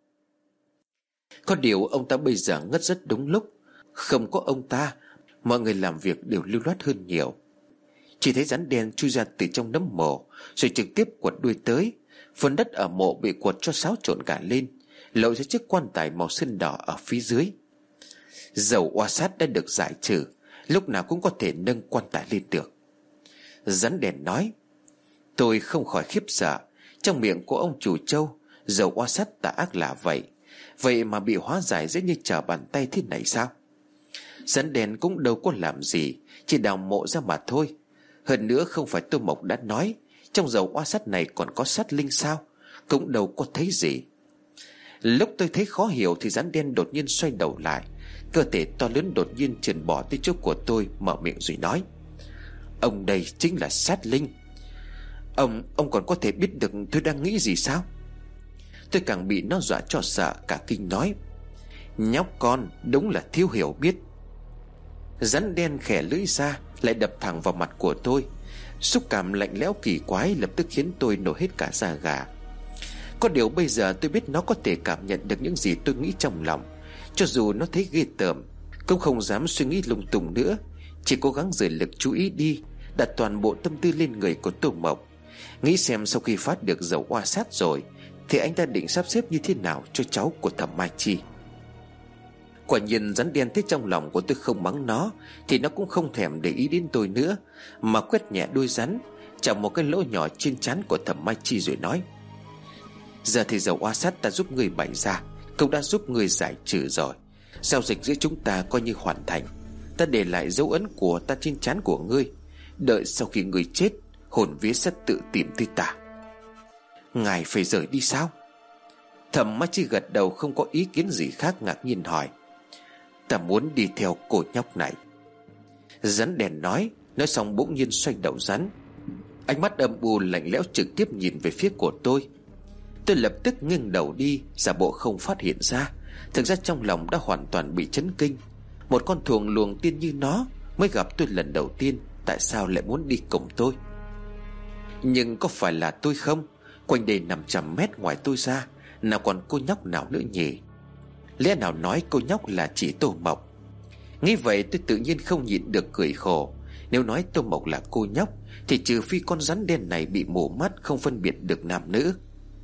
Có điều ông ta bây giờ ngất rất đúng lúc. Không có ông ta, mọi người làm việc đều lưu loát hơn nhiều. Chỉ thấy rắn đen chui ra từ trong nấm mộ, rồi trực tiếp quật đuôi tới. Phần đất ở mộ bị quật cho xáo trộn cả lên, lộ ra chiếc quan tài màu sơn đỏ ở phía dưới. Dầu oa sát đã được giải trừ, lúc nào cũng có thể nâng quan tài lên được. Rắn đen nói. Tôi không khỏi khiếp sợ. Trong miệng của ông chủ trâu, dầu oa sát tà ác là vậy, vậy mà bị hóa giải dễ như trở bàn tay thế này sao? Rắn đen cũng đâu có làm gì, chỉ đào mộ ra mà thôi. Hơn nữa không phải Tô Mộc đã nói trong dầu oa sát này còn có sát linh sao? Cũng đâu có thấy gì. Lúc tôi thấy khó hiểu thì rắn đen đột nhiên xoay đầu lại, cơ thể to lớn đột nhiên trườn bỏ tới chỗ của tôi, mở miệng rồi nói. Ông đây chính là sát linh. Ông, ông còn có thể biết được tôi đang nghĩ gì sao? Tôi càng bị nó dọa cho sợ, cả kinh nói. Nhóc con đúng là thiếu hiểu biết. Rắn đen khẽ lưỡi ra, lại đập thẳng vào mặt của tôi. Xúc cảm lạnh lẽo kỳ quái lập tức khiến tôi nổi hết cả da gà. Có điều bây giờ tôi biết nó có thể cảm nhận được những gì tôi nghĩ trong lòng. Cho dù nó thấy ghê tởm, cũng không dám suy nghĩ lung tung nữa, chỉ cố gắng rời lực chú ý đi, đặt toàn bộ tâm tư lên người của Tô Mộc, nghĩ xem sau khi phát được dầu oa sát rồi thì anh ta định sắp xếp như thế nào cho cháu của Thẩm Mai Chi. Quả nhiên rắn đen thấy trong lòng của tôi không mắng nó thì nó cũng không thèm để ý đến tôi nữa, mà quét nhẹ đuôi rắn chạm một cái lỗ nhỏ trên trán của Thẩm Mai Chi rồi nói. Giờ thì dầu oa sát ta giúp người bày ra cũng đã giúp người giải trừ rồi. Giao dịch giữa chúng ta coi như hoàn thành. Ta để lại dấu ấn của ta trên trán của ngươi. Đợi sau khi ngươi chết, hồn vía sẽ tự tìm tới ta. Ngài phải rời đi sao? Thẩm Mai Chi gật đầu không có ý kiến gì khác, ngạc nhiên hỏi. Ta muốn đi theo cô nhóc này. Rắn đen nói. Nói xong bỗng nhiên xoay đầu rắn, ánh mắt âm u lạnh lẽo trực tiếp nhìn về phía của tôi. Tôi lập tức nghiêng đầu đi, giả bộ không phát hiện ra. Thực ra trong lòng đã hoàn toàn bị chấn kinh. Một con thuồng luồng tiên như nó mới gặp tôi lần đầu tiên, tại sao lại muốn đi cùng tôi? Nhưng có phải là tôi không? Quanh đây năm trăm mét ngoài tôi ra, nào còn cô nhóc nào nữa nhỉ? Lẽ nào nói cô nhóc là chỉ Tô Mộc? Nghĩ vậy tôi tự nhiên không nhịn được cười khổ. Nếu nói Tô Mộc là cô nhóc thì trừ phi con rắn đen này bị mù mắt, không phân biệt được nam nữ.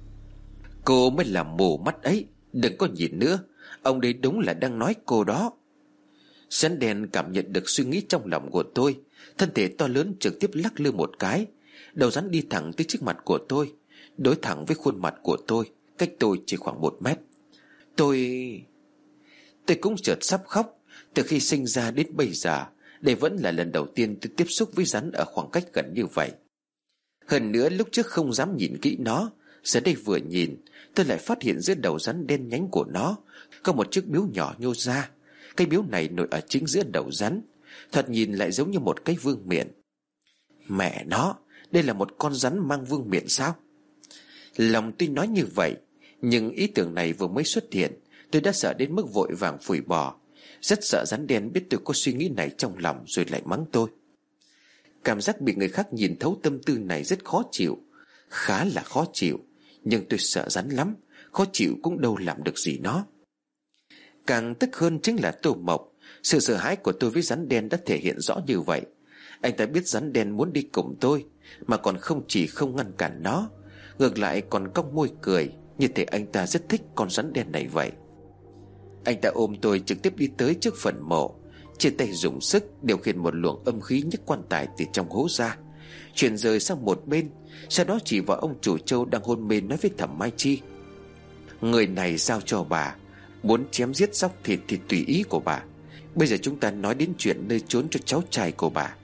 Cô mới là mù mắt ấy, đừng có nhìn nữa. Ông đấy đúng là đang nói cô đó. Rắn đen cảm nhận được suy nghĩ trong lòng của tôi, thân thể to lớn trực tiếp lắc lư một cái. Đầu rắn đi thẳng tới trước mặt của tôi, đối thẳng với khuôn mặt của tôi, cách tôi chỉ khoảng một mét. Tôi... Tôi cũng chợt sắp khóc. Từ khi sinh ra đến bây giờ, đây vẫn là lần đầu tiên tôi tiếp xúc với rắn ở khoảng cách gần như vậy. Hơn nữa lúc trước không dám nhìn kỹ nó, giờ đây vừa nhìn, tôi lại phát hiện giữa đầu rắn đen nhánh của nó có một chiếc biếu nhỏ nhô ra. Cái biếu này nổi ở chính giữa đầu rắn, thoạt nhìn lại giống như một cái vương miện. Mẹ nó, đây là một con rắn mang vương miện sao? Lòng tôi nói như vậy, nhưng ý tưởng này vừa mới xuất hiện, tôi đã sợ đến mức vội vàng phủi bỏ. Rất sợ rắn đen biết tôi có suy nghĩ này trong lòng rồi lại mắng tôi. Cảm giác bị người khác nhìn thấu tâm tư này rất khó chịu, khá là khó chịu. Nhưng tôi sợ rắn lắm, khó chịu cũng đâu làm được gì nó. Càng tức hơn chính là Tô Mộc. Sự sợ hãi của tôi với rắn đen đã thể hiện rõ như vậy. Anh ta biết rắn đen muốn đi cùng tôi, mà còn không chỉ không ngăn cản nó, ngược lại còn cong môi cười, như thể anh ta rất thích con rắn đen này vậy. Anh ta ôm tôi trực tiếp đi tới trước phần mộ, trên tay dùng sức điều khiển một luồng âm khí nhấc quan tài từ trong hố ra, chuyển rời sang một bên. Sau đó chỉ vào ông chủ trâu đang hôn mê nói với Thẩm Mai Chi. Người này giao cho bà, muốn chém giết dóc thịt thì tùy ý của bà. Bây giờ chúng ta nói đến chuyện nơi trốn cho cháu trai của bà.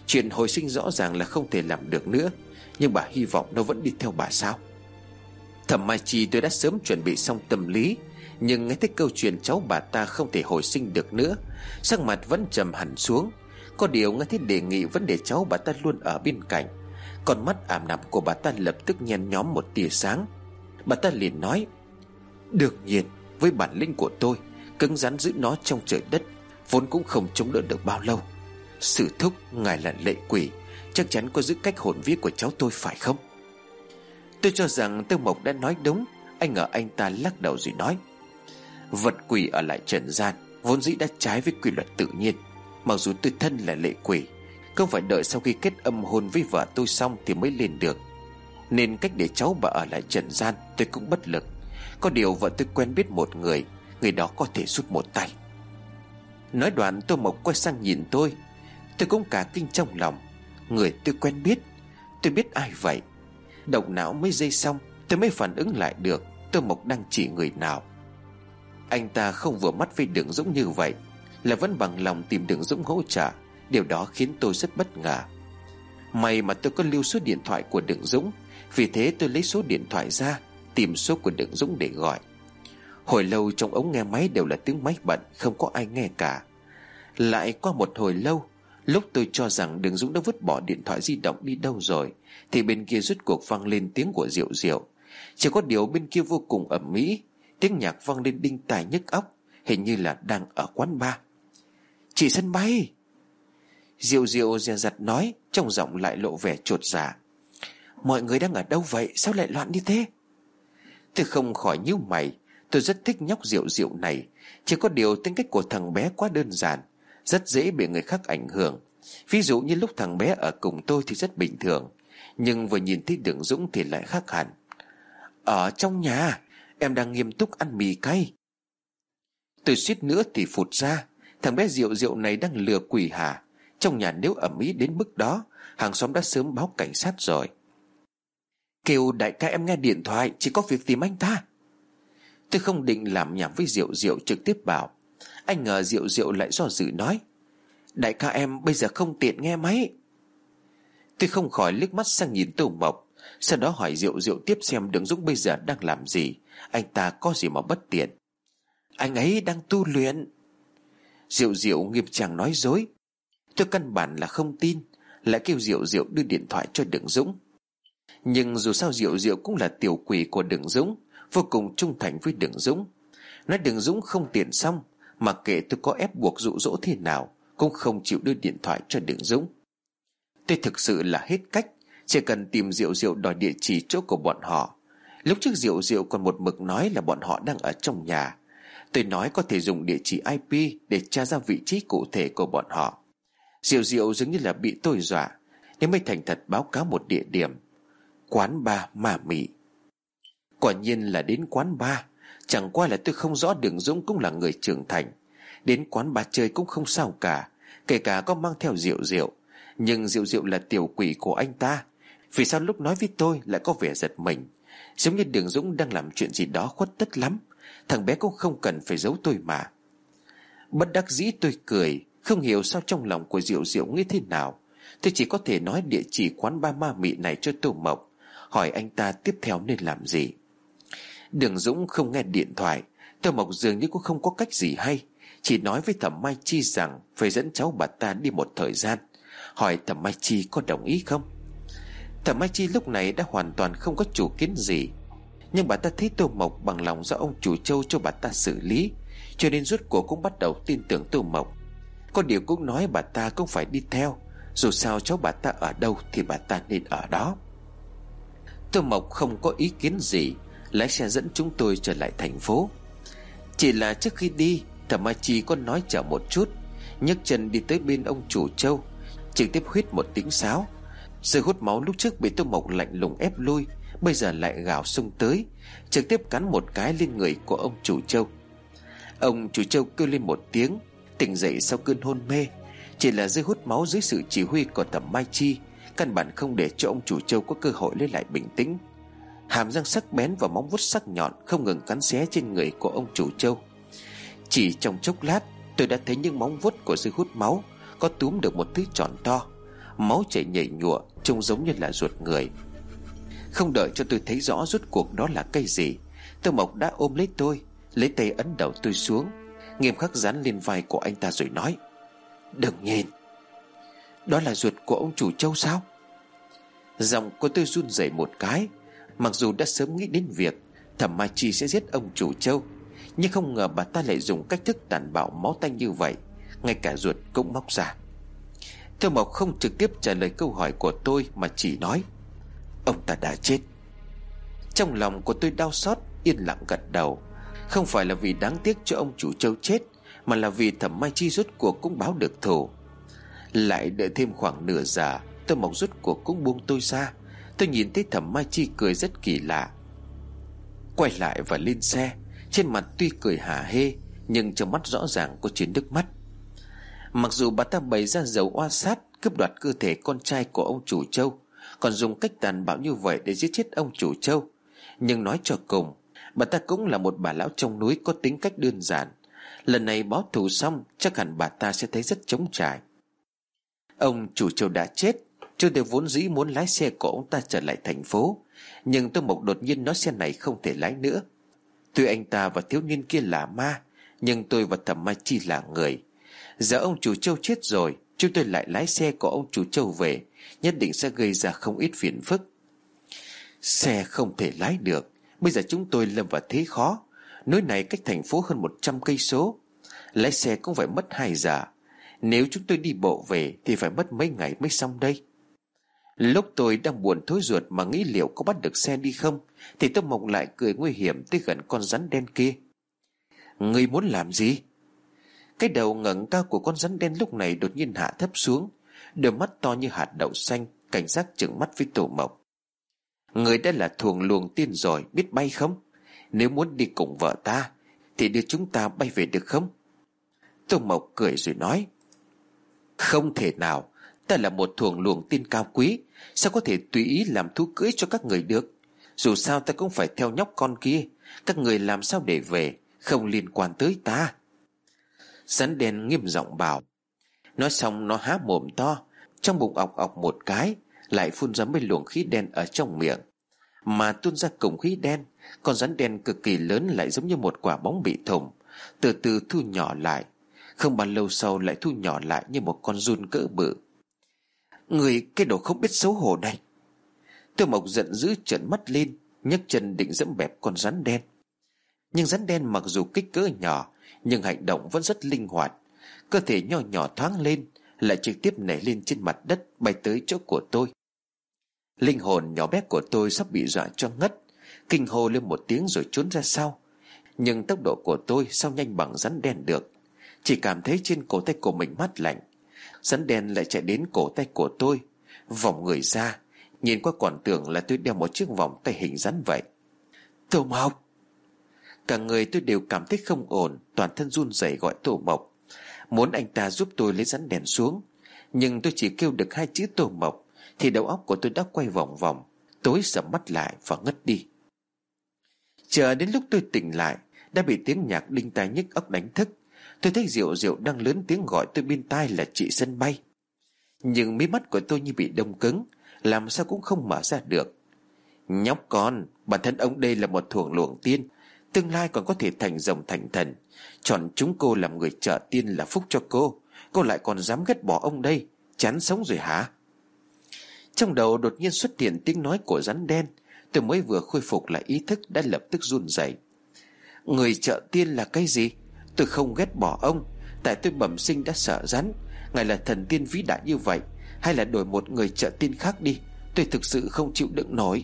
Chuyện hồi sinh rõ ràng là không thể làm được nữa, nhưng bà hy vọng nó vẫn đi theo bà sao? Thẩm Mai Chi tôi đã sớm chuẩn bị xong tâm lý, nhưng nghe thấy câu chuyện cháu bà ta không thể hồi sinh được nữa, sắc mặt vẫn trầm hẳn xuống. Có điều nghe thấy đề nghị vẫn để cháu bà ta luôn ở bên cạnh, con mắt ảm đạm của bà ta lập tức nhen nhóm một tia sáng. Bà ta liền nói: đương nhiên, với bản lĩnh của tôi, cứng rắn giữ nó trong trời đất vốn cũng không chống đỡ được bao lâu. Sư thúc, ngài là lệ quỷ, chắc chắn có giữ cách hồn vía của cháu tôi phải không? Tôi cho rằng Tiêu Mộc đã nói đúng. Anh ngờ anh ta lắc đầu rồi nói: vật quỷ ở lại trần gian vốn dĩ đã trái với quy luật tự nhiên. Mặc dù tôi thân là lệ quỷ, không phải đợi sau khi kết âm hồn với vợ tôi xong thì mới lên được, nên cách để cháu bà ở lại trần gian tôi cũng bất lực. Có điều vợ tôi quen biết một người, người đó có thể giúp một tay. Nói đoạn Tô Mộc quay sang nhìn tôi. Tôi cũng cả kinh trong lòng. Người tôi quen biết? Tôi biết ai vậy? Động não mấy giây xong tôi mới phản ứng lại được Tô Mộc đang chỉ người nào. Anh ta không vừa mắt với Đường Dũng như vậy, là vẫn bằng lòng tìm Đường Dũng hỗ trợ. Điều đó khiến tôi rất bất ngờ. May mà tôi có lưu số điện thoại của Đường Dũng, vì thế tôi lấy số điện thoại ra, tìm số của Đường Dũng để gọi. Hồi lâu trong ống nghe máy đều là tiếng máy bận, không có ai nghe cả. Lại qua một hồi lâu, lúc tôi cho rằng Đường Dũng đã vứt bỏ điện thoại di động đi đâu rồi, thì bên kia rốt cuộc vang lên tiếng của Diệu Diệu. Chỉ có điều bên kia vô cùng ầm ĩ, tiếng nhạc vang lên đinh tai nhức óc, hình như là đang ở quán bar. Chị sân bay. Diệu Diệu dè dặt nói, trong giọng lại lộ vẻ chột dạ. Mọi người đang ở đâu vậy, sao lại loạn như thế? Tôi không khỏi nhíu mày. Tôi rất thích nhóc Diệu Diệu này, chỉ có điều tính cách của thằng bé quá đơn giản, rất dễ bị người khác ảnh hưởng. Ví dụ như lúc thằng bé ở cùng tôi thì rất bình thường, nhưng vừa nhìn thấy Đường Dũng thì lại khác hẳn. Ở trong nhà, em đang nghiêm túc ăn mì cay. Tôi suýt nữa thì phụt ra. Thằng bé Diệu Diệu này đang lừa quỷ hả? Trong nhà nếu ầm ĩ đến mức đó, hàng xóm đã sớm báo cảnh sát rồi. Kêu đại ca em nghe điện thoại, chỉ có việc tìm anh ta. Tôi không định làm nhảm với Diệu Diệu, trực tiếp bảo. Anh ngờ Diệu Diệu lại do dự nói: đại ca em bây giờ không tiện nghe máy. Tôi không khỏi liếc mắt sang nhìn Tô Mộc, sau đó hỏi Diệu Diệu tiếp xem Đường Dũng bây giờ đang làm gì, anh ta có gì mà bất tiện. Anh ấy đang tu luyện. Diệu Diệu nghiêm trang nói dối. Tôi căn bản là không tin, lại kêu Diệu Diệu đưa điện thoại cho Đường Dũng. Nhưng dù sao Diệu Diệu cũng là tiểu quỷ của Đường Dũng, vô cùng trung thành với Đường Dũng. Nói Đường Dũng không tiện xong, mà kệ tôi có ép buộc dụ dỗ thế nào cũng không chịu đưa điện thoại cho Đường Dũng. Tôi thực sự là hết cách, chỉ cần tìm Diệu Diệu đòi địa chỉ chỗ của bọn họ. Lúc trước Diệu Diệu còn một mực nói là bọn họ đang ở trong nhà. Tôi nói có thể dùng địa chỉ i pê để tra ra vị trí cụ thể của bọn họ. Diệu Diệu dường như là bị tôi dọa, nên mới thành thật báo cáo một địa điểm: quán bar Ma Mị. Quả nhiên là đến quán bar. Chẳng qua là tôi không rõ Đường Dũng cũng là người trưởng thành, đến quán bar chơi cũng không sao cả, kể cả có mang theo Diệu Diệu. Nhưng Diệu Diệu là tiểu quỷ của anh ta, vì sao lúc nói với tôi lại có vẻ giật mình, giống như Đường Dũng đang làm chuyện gì đó khuất tất lắm. Thằng bé cũng không cần phải giấu tôi mà. Bất đắc dĩ tôi cười, không hiểu sao trong lòng của Diệu Diệu nghĩ thế nào. Tôi chỉ có thể nói địa chỉ quán bar Ma Mị này cho Tô Mộc, hỏi anh ta tiếp theo nên làm gì. Đường Dũng không nghe điện thoại. Tô Mộc dường như cũng không có cách gì hay, chỉ nói với Thẩm Mai Chi rằng phải dẫn cháu bà ta đi một thời gian, hỏi Thẩm Mai Chi có đồng ý không. Thẩm Mai Chi lúc này đã hoàn toàn không có chủ kiến gì, nhưng bà ta thấy Tô Mộc bằng lòng do ông chủ Châu cho bà ta xử lý, cho nên rốt cuộc cũng bắt đầu tin tưởng Tô Mộc. Có điều cũng nói bà ta cũng phải đi theo, dù sao cháu bà ta ở đâu thì bà ta nên ở đó. Tô Mộc không có ý kiến gì, lái xe dẫn chúng tôi trở lại thành phố. Chỉ là trước khi đi, Thẩm Mai Chi có nói chờ một chút, nhấc chân đi tới bên ông chủ Châu, trực tiếp huýt một tiếng sáo. Sự hút máu lúc trước bị Tô Mộc lạnh lùng ép lui, bây giờ lại gào xông tới, trực tiếp cắn một cái lên người của ông chủ Châu. Ông chủ Châu kêu lên một tiếng, tỉnh dậy sau cơn hôn mê. Chỉ là dưới hút máu dưới sự chỉ huy của Thẩm Mai Chi, căn bản không để cho ông chủ Châu có cơ hội lấy lại bình tĩnh. Hàm răng sắc bén và móng vuốt sắc nhọn không ngừng cắn xé trên người của ông chủ Châu. Chỉ trong chốc lát, tôi đã thấy những móng vuốt của dư hút máu có túm được một thứ tròn to. máu chảy nhảy nhụa, trông giống như là ruột người. Không đợi cho tôi thấy rõ rốt cuộc đó là cái gì, Tô Mộc đã ôm lấy tôi, lấy tay ấn đầu tôi xuống, nghiêm khắc dán lên vai của anh ta rồi nói: "Đừng nhìn." "Đó là ruột của ông chủ Châu sao?" Giọng của tôi run rẩy một cái. Mặc dù đã sớm nghĩ đến việc Thẩm Mai Chi sẽ giết ông chủ Châu, nhưng không ngờ bà ta lại dùng cách thức tàn bạo máu tanh như vậy, ngay cả ruột cũng móc ra. Tô Mộc không trực tiếp trả lời câu hỏi của tôi, mà chỉ nói: "Ông ta đã chết." Trong lòng của tôi đau xót, yên lặng gật đầu. Không phải là vì đáng tiếc cho ông chủ Châu chết, mà là vì Thẩm Mai Chi rốt cuộc cũng báo được thù. Lại đợi thêm khoảng nửa giờ, Tô Mộc rốt cuộc cũng buông tôi ra. Tôi nhìn thấy Thẩm Mai Chi cười rất kỳ lạ, quay lại và lên xe. Trên mặt tuy cười hả hê, nhưng trong mắt rõ ràng có chuyện nước mắt. Mặc dù bà ta bày ra dấu oan sát, cướp đoạt cơ thể con trai của ông chủ Châu, còn dùng cách tàn bạo như vậy để giết chết ông chủ Châu, nhưng nói cho cùng, bà ta cũng là một bà lão trong núi có tính cách đơn giản. Lần này báo thù xong, chắc hẳn bà ta sẽ thấy rất trống trải. Ông chủ Châu đã chết. Tôi đều vốn dĩ muốn lái xe của ông ta trở lại thành phố, nhưng Tô Mộc đột nhiên nói xe này không thể lái nữa. Tuy anh ta và thiếu niên kia là ma, nhưng tôi và Thẩm Mai Chi là người. Giờ ông chủ Châu chết rồi, chúng tôi lại lái xe của ông chủ Châu về, nhất định sẽ gây ra không ít phiền phức. Xe không thể lái được. Bây giờ chúng tôi lâm vào thế khó. Núi này cách thành phố hơn một trăm cây số, lái xe cũng phải mất hai giờ. Nếu chúng tôi đi bộ về thì phải mất mấy ngày mới xong đây. Lúc tôi đang buồn thối ruột mà nghĩ liệu có bắt được xe đi không, thì Tô Mộc lại cười nguy hiểm tới gần con rắn đen kia. "Ngươi muốn làm gì?" Cái đầu ngẩng cao của con rắn đen lúc này đột nhiên hạ thấp xuống, đôi mắt to như hạt đậu xanh cảnh giác trừng mắt với Tô Mộc. "Ngươi đã là thuồng luồng tiên rồi, biết bay không? Nếu muốn đi cùng vợ ta thì đưa chúng ta bay về được không?" Tô Mộc cười rồi nói: "Không thể nào. Ta là một thuồng luồng tiên cao quý, sao có thể tùy ý làm thú cưỡi cho các người được? Dù sao ta cũng phải theo nhóc con kia. Các người làm sao để về, không liên quan tới ta." Rắn đen nghiêm giọng bảo. Nói xong nó há mồm to, trong bụng ọc ọc một cái, lại phun ra mấy luồng khí đen ở trong miệng. Mà tuôn ra cổng khí đen, con rắn đen cực kỳ lớn lại giống như một quả bóng bị thủng, từ từ thu nhỏ lại. Không bao lâu sau lại thu nhỏ lại như một con giun cỡ bự. "Người cái đồ không biết xấu hổ này!" Tô Mộc giận dữ trợn mắt lên, nhấc chân định dẫm bẹp con rắn đen. Nhưng rắn đen mặc dù kích cỡ nhỏ, nhưng hành động vẫn rất linh hoạt. Cơ thể nho nhỏ thoáng lên, lại trực tiếp nảy lên trên mặt đất, bay tới chỗ của tôi. Linh hồn nhỏ bé của tôi sắp bị dọa cho ngất, kinh hô lên một tiếng rồi trốn ra sau. Nhưng tốc độ của tôi sao nhanh bằng rắn đen được. Chỉ cảm thấy trên cổ tay của mình mát lạnh. Rắn đen lại chạy đến cổ tay của tôi, vòng người ra, nhìn qua còn tưởng là tôi đeo một chiếc vòng tay hình rắn vậy. "Tô Mộc!" Cả người tôi đều cảm thấy không ổn, toàn thân run rẩy gọi Tô Mộc, muốn anh ta giúp tôi lấy rắn đèn xuống. Nhưng tôi chỉ kêu được hai chữ Tô Mộc thì đầu óc của tôi đã quay vòng vòng, tối sầm mắt lại và ngất đi. Chờ đến lúc tôi tỉnh lại, đã bị tiếng nhạc đinh tai nhức óc đánh thức. Tôi thấy Diệu Diệu đang lớn tiếng gọi tôi bên tai là chị Sân Bay. Nhưng mí mắt của tôi như bị đông cứng, làm sao cũng không mở ra được. "Nhóc con, bản thân ông đây là một thuồng luồng tiên, tương lai còn có thể thành rồng thành thần. Chọn chúng cô làm người trợ tiên là phúc cho cô. Cô lại còn dám ghét bỏ ông đây, chán sống rồi hả?" Trong đầu đột nhiên xuất hiện tiếng nói của rắn đen. Tôi mới vừa khôi phục lại ý thức đã lập tức run rẩy. "Người trợ tiên là cái gì? Tôi không ghét bỏ ông, tại tôi bẩm sinh đã sợ rắn. Ngài là thần tiên vĩ đại như vậy, hay là đổi một người trợ tiên khác đi. Tôi thực sự không chịu đựng nổi."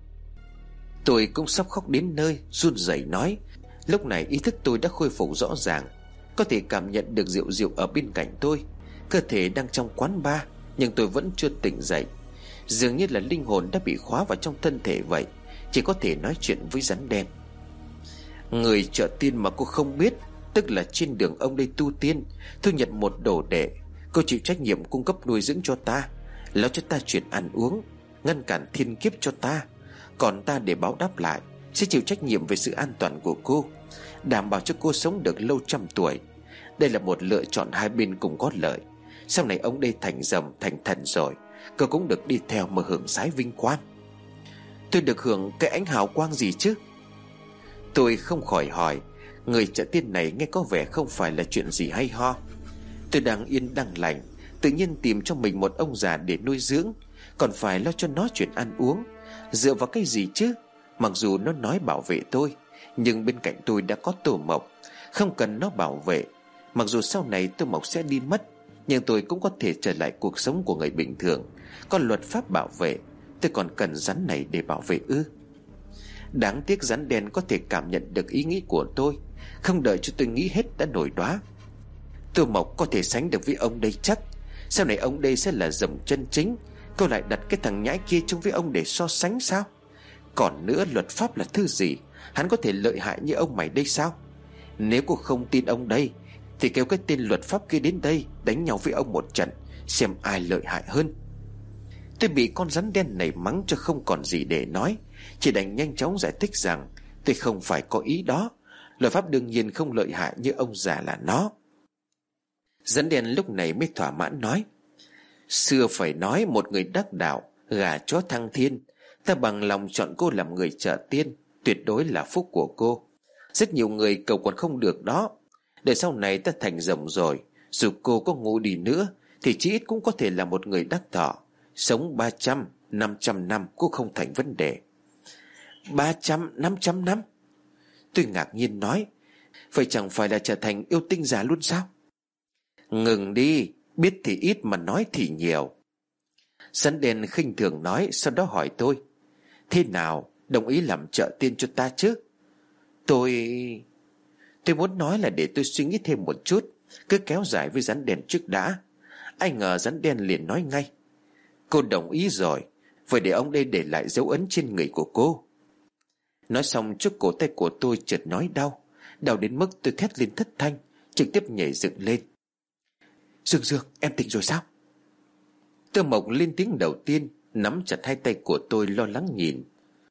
Tôi cũng sắp khóc đến nơi, run rẩy nói. Lúc này ý thức tôi đã khôi phục rõ ràng, có thể cảm nhận được Diệu Diệu ở bên cạnh tôi. Cơ thể đang trong quán bar, nhưng tôi vẫn chưa tỉnh dậy. Dường như là linh hồn đã bị khóa vào trong thân thể vậy, chỉ có thể nói chuyện với rắn đen. "Người trợ tiên mà cô không biết, tức là trên đường ông đây tu tiên, thu nhận một đồ đệ. Cô chịu trách nhiệm cung cấp nuôi dưỡng cho ta, lo cho ta chuyện ăn uống, ngăn cản thiên kiếp cho ta. Còn ta để báo đáp lại sẽ chịu trách nhiệm về sự an toàn của cô, đảm bảo cho cô sống được lâu trăm tuổi. Đây là một lựa chọn hai bên cùng có lợi. Sau này ông đây thành rồng thành thần rồi, cậu cũng được đi theo mà hưởng sái vinh quang. Tôi được hưởng cái ánh hào quang gì chứ? Tôi không khỏi hỏi. Người trợ tiên này nghe có vẻ không phải là chuyện gì hay ho. Tôi đang yên đang lành, tự nhiên tìm cho mình một ông già để nuôi dưỡng, còn phải lo cho nó chuyện ăn uống. Dựa vào cái gì chứ? Mặc dù nó nói bảo vệ tôi, nhưng bên cạnh tôi đã có Tô Mộc, không cần nó bảo vệ. Mặc dù sau này Tô Mộc sẽ đi mất, nhưng tôi cũng có thể trở lại cuộc sống của người bình thường. Có luật pháp bảo vệ, tôi còn cần rắn này để bảo vệ ư? Đáng tiếc rắn đen có thể cảm nhận được ý nghĩ của tôi, không đợi cho tôi nghĩ hết đã nổi đoá. Tô Mộc có thể sánh được với ông đây chắc. Sau này ông đây sẽ là rồng chân chính, cô lại đặt cái thằng nhãi kia chung với ông để so sánh sao? Còn nữa, luật pháp là thứ gì? Hắn có thể lợi hại như ông mày đây sao? Nếu cô không tin ông đây thì kêu cái tên luật pháp kia đến đây đánh nhau với ông một trận, xem ai lợi hại hơn. Tôi bị con rắn đen này mắng cho không còn gì để nói, chỉ đành nhanh chóng giải thích rằng tôi không phải có ý đó. Luật pháp đương nhiên không lợi hại như ông già là nó. Rắn đen lúc này mới thỏa mãn nói: Xưa phải nói một người đắc đạo, gà chó thăng thiên. Ta bằng lòng chọn cô làm người trợ tiên, tuyệt đối là phúc của cô. Rất nhiều người cầu còn không được đó. Để sau này ta thành rồng rồi, dù cô có ngu đi nữa thì chí ít cũng có thể là một người đắc thọ. Sống ba trăm, năm trăm năm cũng không thành vấn đề. Ba trăm, năm trăm năm? Tôi ngạc nhiên nói: Vậy chẳng phải là trở thành yêu tinh già luôn sao? Ngừng đi, biết thì ít mà nói thì nhiều. Rắn đen khinh thường nói, sau đó hỏi tôi: Thế nào, đồng ý làm trợ tiên cho ta chứ? Tôi... Tôi muốn nói là để tôi suy nghĩ thêm một chút, cứ kéo dài với rắn đen trước đã. Ai ngờ rắn đen liền nói ngay: Cô đồng ý rồi, vậy để ông đây để lại dấu ấn trên người của cô. Nói xong trước cổ tay của tôi chợt nói đau. Đau đến mức tôi thét lên thất thanh, trực tiếp nhảy dựng lên. Dương Dương, em tỉnh rồi sao? Tô Mộc lên tiếng đầu tiên, nắm chặt hai tay của tôi lo lắng nhìn.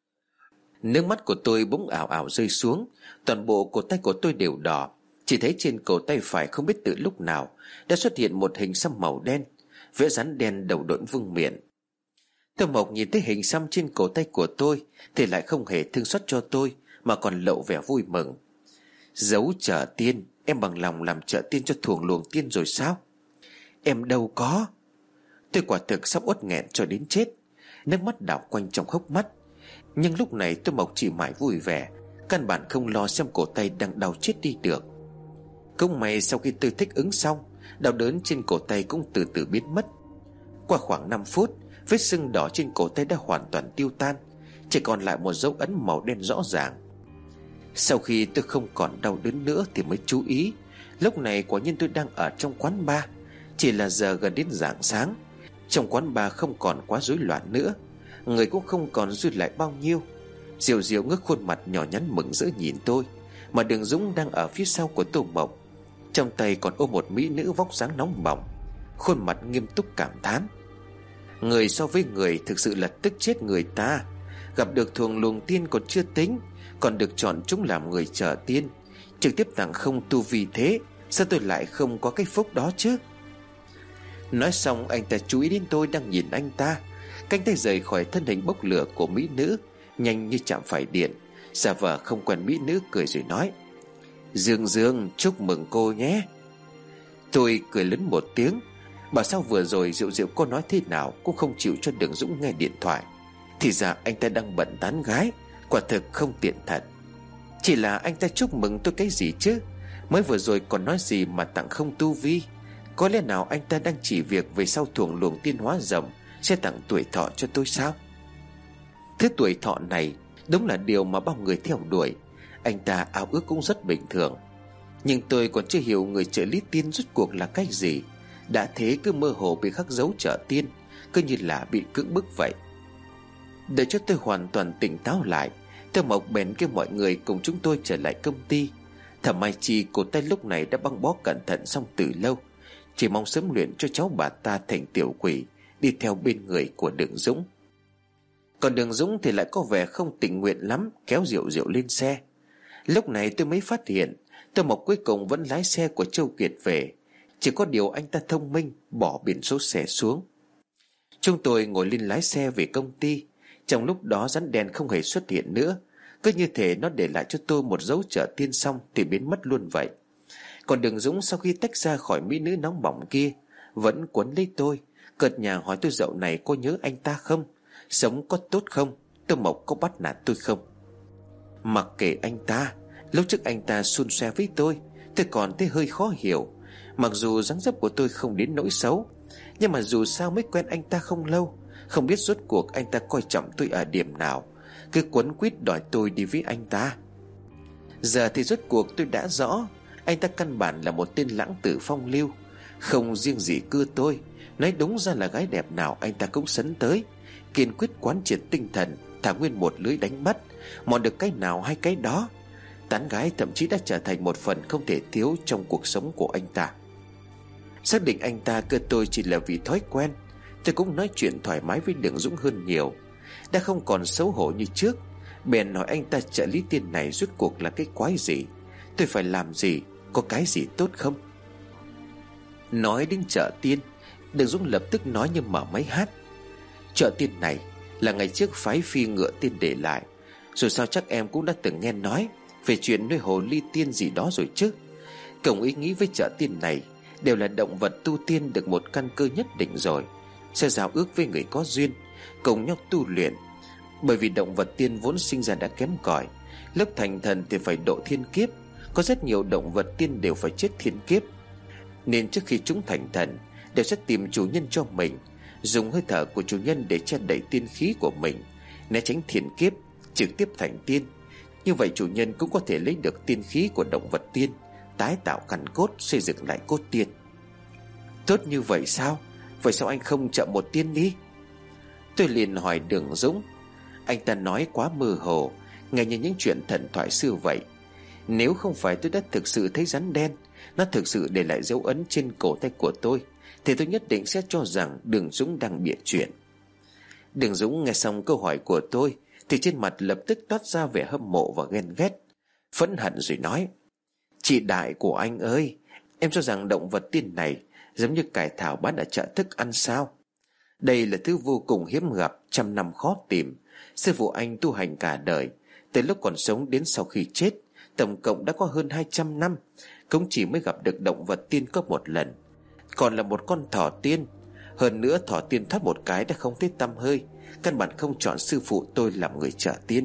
Nước mắt của tôi bỗng ảo ảo rơi xuống. Toàn bộ cổ tay của tôi đều đỏ. Chỉ thấy trên cổ tay phải không biết từ lúc nào đã xuất hiện một hình xăm màu đen, vẽ rắn đen đầu độn vương miện. Tô Mộc nhìn thấy hình xăm trên cổ tay của tôi thì lại không hề thương xót cho tôi, mà còn lộ vẻ vui mừng. Dấu trợ tiên, em bằng lòng làm trợ tiên cho thuồng luồng tiên rồi sao? Em đâu có. Tôi quả thực sắp uất nghẹn cho đến chết. Nước mắt đảo quanh trong hốc mắt. Nhưng lúc này Tô Mộc chỉ mãi vui vẻ, căn bản không lo xem cổ tay đang đau chết đi được. Cũng may sau khi tôi thích ứng xong, đau đớn trên cổ tay cũng từ từ biến mất. Qua khoảng năm phút, vết sưng đỏ trên cổ tay đã hoàn toàn tiêu tan, chỉ còn lại một dấu ấn màu đen rõ ràng. Sau khi tôi không còn đau đớn nữa thì mới chú ý, lúc này quả nhiên tôi đang ở trong quán bar. Chỉ là giờ gần đến rạng sáng. Trong quán bar không còn quá rối loạn nữa, người cũng không còn dư lại bao nhiêu. Diệu Diệu ngước khuôn mặt nhỏ nhắn mừng rỡ nhìn tôi, mà Đường Dũng đang ở phía sau của Tô Mộc, trong tay còn ôm một mỹ nữ vóc dáng nóng bỏng, khuôn mặt nghiêm túc cảm thán: Người so với người thực sự là tức chết người ta. Gặp được thuồng luồng tiên còn chưa tính, còn được chọn chúng làm người trợ tiên, trực tiếp tặng không tu vi thế, sao tôi lại không có cái phúc đó chứ? Nói xong anh ta chú ý đến tôi đang nhìn anh ta, cánh tay rời khỏi thân hình bốc lửa của mỹ nữ, nhanh như chạm phải điện, giả vờ không quen mỹ nữ, cười rồi nói: Dương Dương, chúc mừng cô nhé. Tôi cười lớn một tiếng, bảo sao vừa rồi Diệu Diệu cô nói thế nào cũng không chịu cho Đường Dũng nghe điện thoại. Thì ra anh ta đang bận tán gái, quả thực không tiện thật. Chỉ là anh ta chúc mừng tôi cái gì chứ? Mới vừa rồi còn nói gì mà tặng không tu vi. Có lẽ nào anh ta đang chỉ việc về sau thuồng luồng tiên hóa rồng sẽ tặng tuổi thọ cho tôi sao? Thứ tuổi thọ này đúng là điều mà bao người theo đuổi. Anh ta ao ước cũng rất bình thường. Nhưng tôi còn chưa hiểu người trợ lý tiên rốt cuộc là cái gì. Đã thế cứ mơ hồ bị khắc dấu trợ tiên, cứ như là bị cưỡng bức vậy. Để cho tôi hoàn toàn tỉnh táo lại, Tô Mộc bèn kêu mọi người cùng chúng tôi trở lại công ty. Thẩm Mai Chi cổ tay lúc này đã băng bó cẩn thận xong từ lâu, chỉ mong sớm luyện cho cháu bà ta thành tiểu quỷ, đi theo bên người của Đường Dũng. Còn Đường Dũng thì lại có vẻ không tình nguyện lắm, kéo Diệu Diệu lên xe. Lúc này tôi mới phát hiện Tô Mộc cuối cùng vẫn lái xe của Châu Kiệt về. Chỉ có điều anh ta thông minh, bỏ biển số xe xuống. Chúng tôi ngồi lên lái xe về công ty. Trong lúc đó rắn đen không hề xuất hiện nữa, cứ như thể nó để lại cho tôi một dấu chợ tiên xong thì biến mất luôn vậy. Còn Đường Dũng sau khi tách ra khỏi mỹ nữ nóng bỏng kia vẫn quấn lấy tôi, cợt nhả hỏi tôi dạo này có nhớ anh ta không, sống có tốt không, Tô Mộc có bắt nạt tôi không. Mặc kệ anh ta, lúc trước anh ta xun xoe với tôi, tôi còn thấy hơi khó hiểu. Mặc dù dáng dấp của tôi không đến nỗi xấu, nhưng mà dù sao mới quen anh ta không lâu, không biết rốt cuộc anh ta coi trọng tôi ở điểm nào, cứ quấn quýt đòi tôi đi với anh ta. Giờ thì rốt cuộc tôi đã rõ, anh ta căn bản là một tên lãng tử phong lưu. Không riêng gì cưa tôi, nói đúng ra là gái đẹp nào anh ta cũng sấn tới, kiên quyết quán triệt tinh thần, thả nguyên một lưới đánh bắt, mòn được cái nào hay cái đó. Tán gái thậm chí đã trở thành một phần không thể thiếu trong cuộc sống của anh ta. Xác định anh ta cưa tôi chỉ là vì thói quen, tôi cũng nói chuyện thoải mái với Đường Dũng hơn nhiều. Đã không còn xấu hổ như trước, bèn hỏi anh ta trợ lý tiên này rốt cuộc là cái quái gì, tôi phải làm gì, có cái gì tốt không. Nói đến chợ tiên, Đường Dũng lập tức nói như mở máy hát. Chợ tiên này là ngày trước phái phi ngựa tiên để lại, rồi sao chắc em cũng đã từng nghe nói về chuyện nuôi hồ ly tiên gì đó rồi chứ. Cộng ý nghĩ với chợ tiên này đều là động vật tu tiên được một căn cơ nhất định rồi, sẽ giao ước với người có duyên, cùng nhau tu luyện. Bởi vì động vật tiên vốn sinh ra đã kém cỏi, lúc thành thần thì phải độ thiên kiếp. Có rất nhiều động vật tiên đều phải chết thiên kiếp, nên trước khi chúng thành thần đều sẽ tìm chủ nhân cho mình, dùng hơi thở của chủ nhân để che đậy tiên khí của mình, né tránh thiên kiếp, trực tiếp thành tiên. Như vậy chủ nhân cũng có thể lấy được tiên khí của động vật tiên, tái tạo căn cốt, xây dựng lại cốt tiên. Tốt như vậy sao? Vậy sao anh không chậm một tiên đi? Tôi liền hỏi Đường Dũng. Anh ta nói quá mơ hồ, nghe như những chuyện thần thoại xưa vậy. Nếu không phải tôi đã thực sự thấy rắn đen, nó thực sự để lại dấu ấn trên cổ tay của tôi, thì tôi nhất định sẽ cho rằng Đường Dũng đang bịa chuyện. Đường Dũng nghe xong câu hỏi của tôi thì trên mặt lập tức toát ra vẻ hâm mộ và ghen ghét, phẫn hận rồi nói: Chị Đại của anh ơi, em cho rằng động vật tiên này giống như cải thảo bán ở chợ thức ăn sao? Đây là thứ vô cùng hiếm gặp, trăm năm khó tìm. Sư phụ anh tu hành cả đời, từ lúc còn sống đến sau khi chết, tổng cộng đã có hơn hai trăm năm, cũng chỉ mới gặp được động vật tiên có một lần, còn là một con thỏ tiên. Hơn nữa thỏ tiên thoát một cái đã không thấy tăm hơi, căn bản không chọn sư phụ tôi làm người chợ tiên.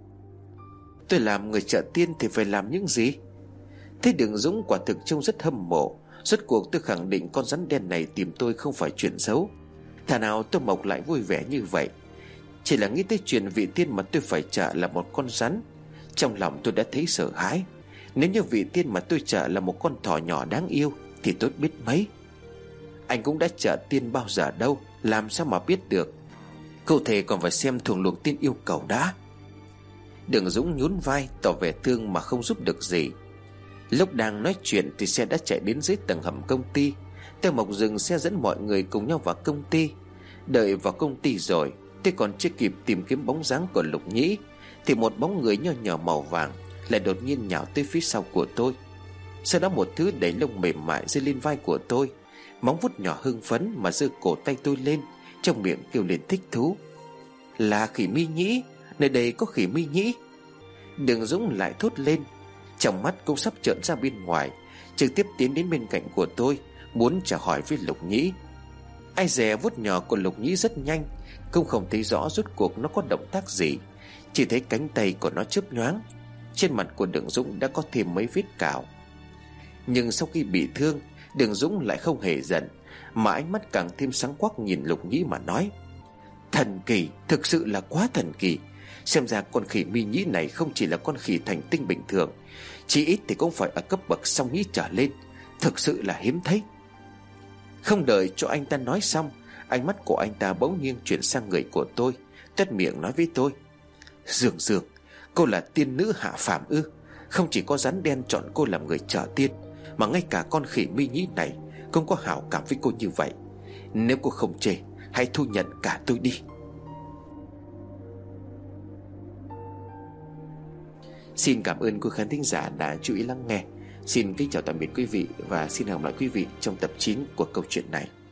Tôi làm người chợ tiên thì phải làm những gì? Thế Đường Dũng quả thực trông rất hâm mộ. Rốt cuộc tôi khẳng định con rắn đen này tìm tôi không phải chuyện xấu. Thà nào Tô Mộc lại vui vẻ như vậy. Chỉ là nghĩ tới chuyện vị tiên mà tôi phải trợ là một con rắn, trong lòng tôi đã thấy sợ hãi. Nếu như vị tiên mà tôi trợ là một con thỏ nhỏ đáng yêu thì tốt biết mấy. Anh cũng đã trợ tiên bao giờ đâu, làm sao mà biết được? Cụ thể còn phải xem thuồng luồng tiên yêu cầu đã. Đường Dũng nhún vai tỏ vẻ thương mà không giúp được gì. Lúc đang nói chuyện thì xe đã chạy đến dưới tầng hầm công ty. Tô Mộc dừng xe dẫn mọi người cùng nhau vào công ty. Đợi vào công ty rồi, tôi còn chưa kịp tìm kiếm bóng dáng của Lục Nhĩ thì một bóng người nho nhỏ màu vàng lại đột nhiên nhào tới phía sau của tôi. Sau đó một thứ đẩy lông mềm mại rơi lên vai của tôi, móng vuốt nhỏ hưng phấn mà giơ cổ tay tôi lên, trong miệng kêu lên thích thú: Là khỉ Mi Nhĩ, nơi đây có khỉ Mi Nhĩ. Đường Dũng lại thốt lên, trong mắt cũng sắp trợn ra bên ngoài, trực tiếp tiến đến bên cạnh của tôi, muốn chào hỏi với Lục Nhĩ. Ai dè vuốt nhỏ của Lục Nhĩ rất nhanh, cũng không thấy rõ rốt cuộc nó có động tác gì, chỉ thấy cánh tay của nó chớp nhoáng. Trên mặt của Đường Dũng đã có thêm mấy vết cào. Nhưng sau khi bị thương, Đường Dũng lại không hề giận, mà ánh mắt càng thêm sáng quắc nhìn Lục Nhĩ mà nói: Thần kỳ, thực sự là quá thần kỳ. Xem ra con khỉ Mi Nhĩ này không chỉ là con khỉ thành tinh bình thường, chỉ ít thì cũng phải ở cấp bậc song nhĩ trở lên, thực sự là hiếm thấy. Không đợi cho anh ta nói xong, ánh mắt của anh ta bỗng nhiên chuyển sang người của tôi, toét miệng nói với tôi: Dương Dương, cô là tiên nữ hạ phàm ư? Không chỉ có rắn đen chọn cô làm người trợ tiên, mà ngay cả con khỉ Mi Nhĩ này cũng có hảo cảm với cô như vậy. Nếu cô không chê, hãy thu nhận cả tôi đi. Xin cảm ơn quý khán thính giả đã chú ý lắng nghe. Xin kính chào tạm biệt quý vị và xin hẹn gặp lại quý vị trong tập chín của câu chuyện này.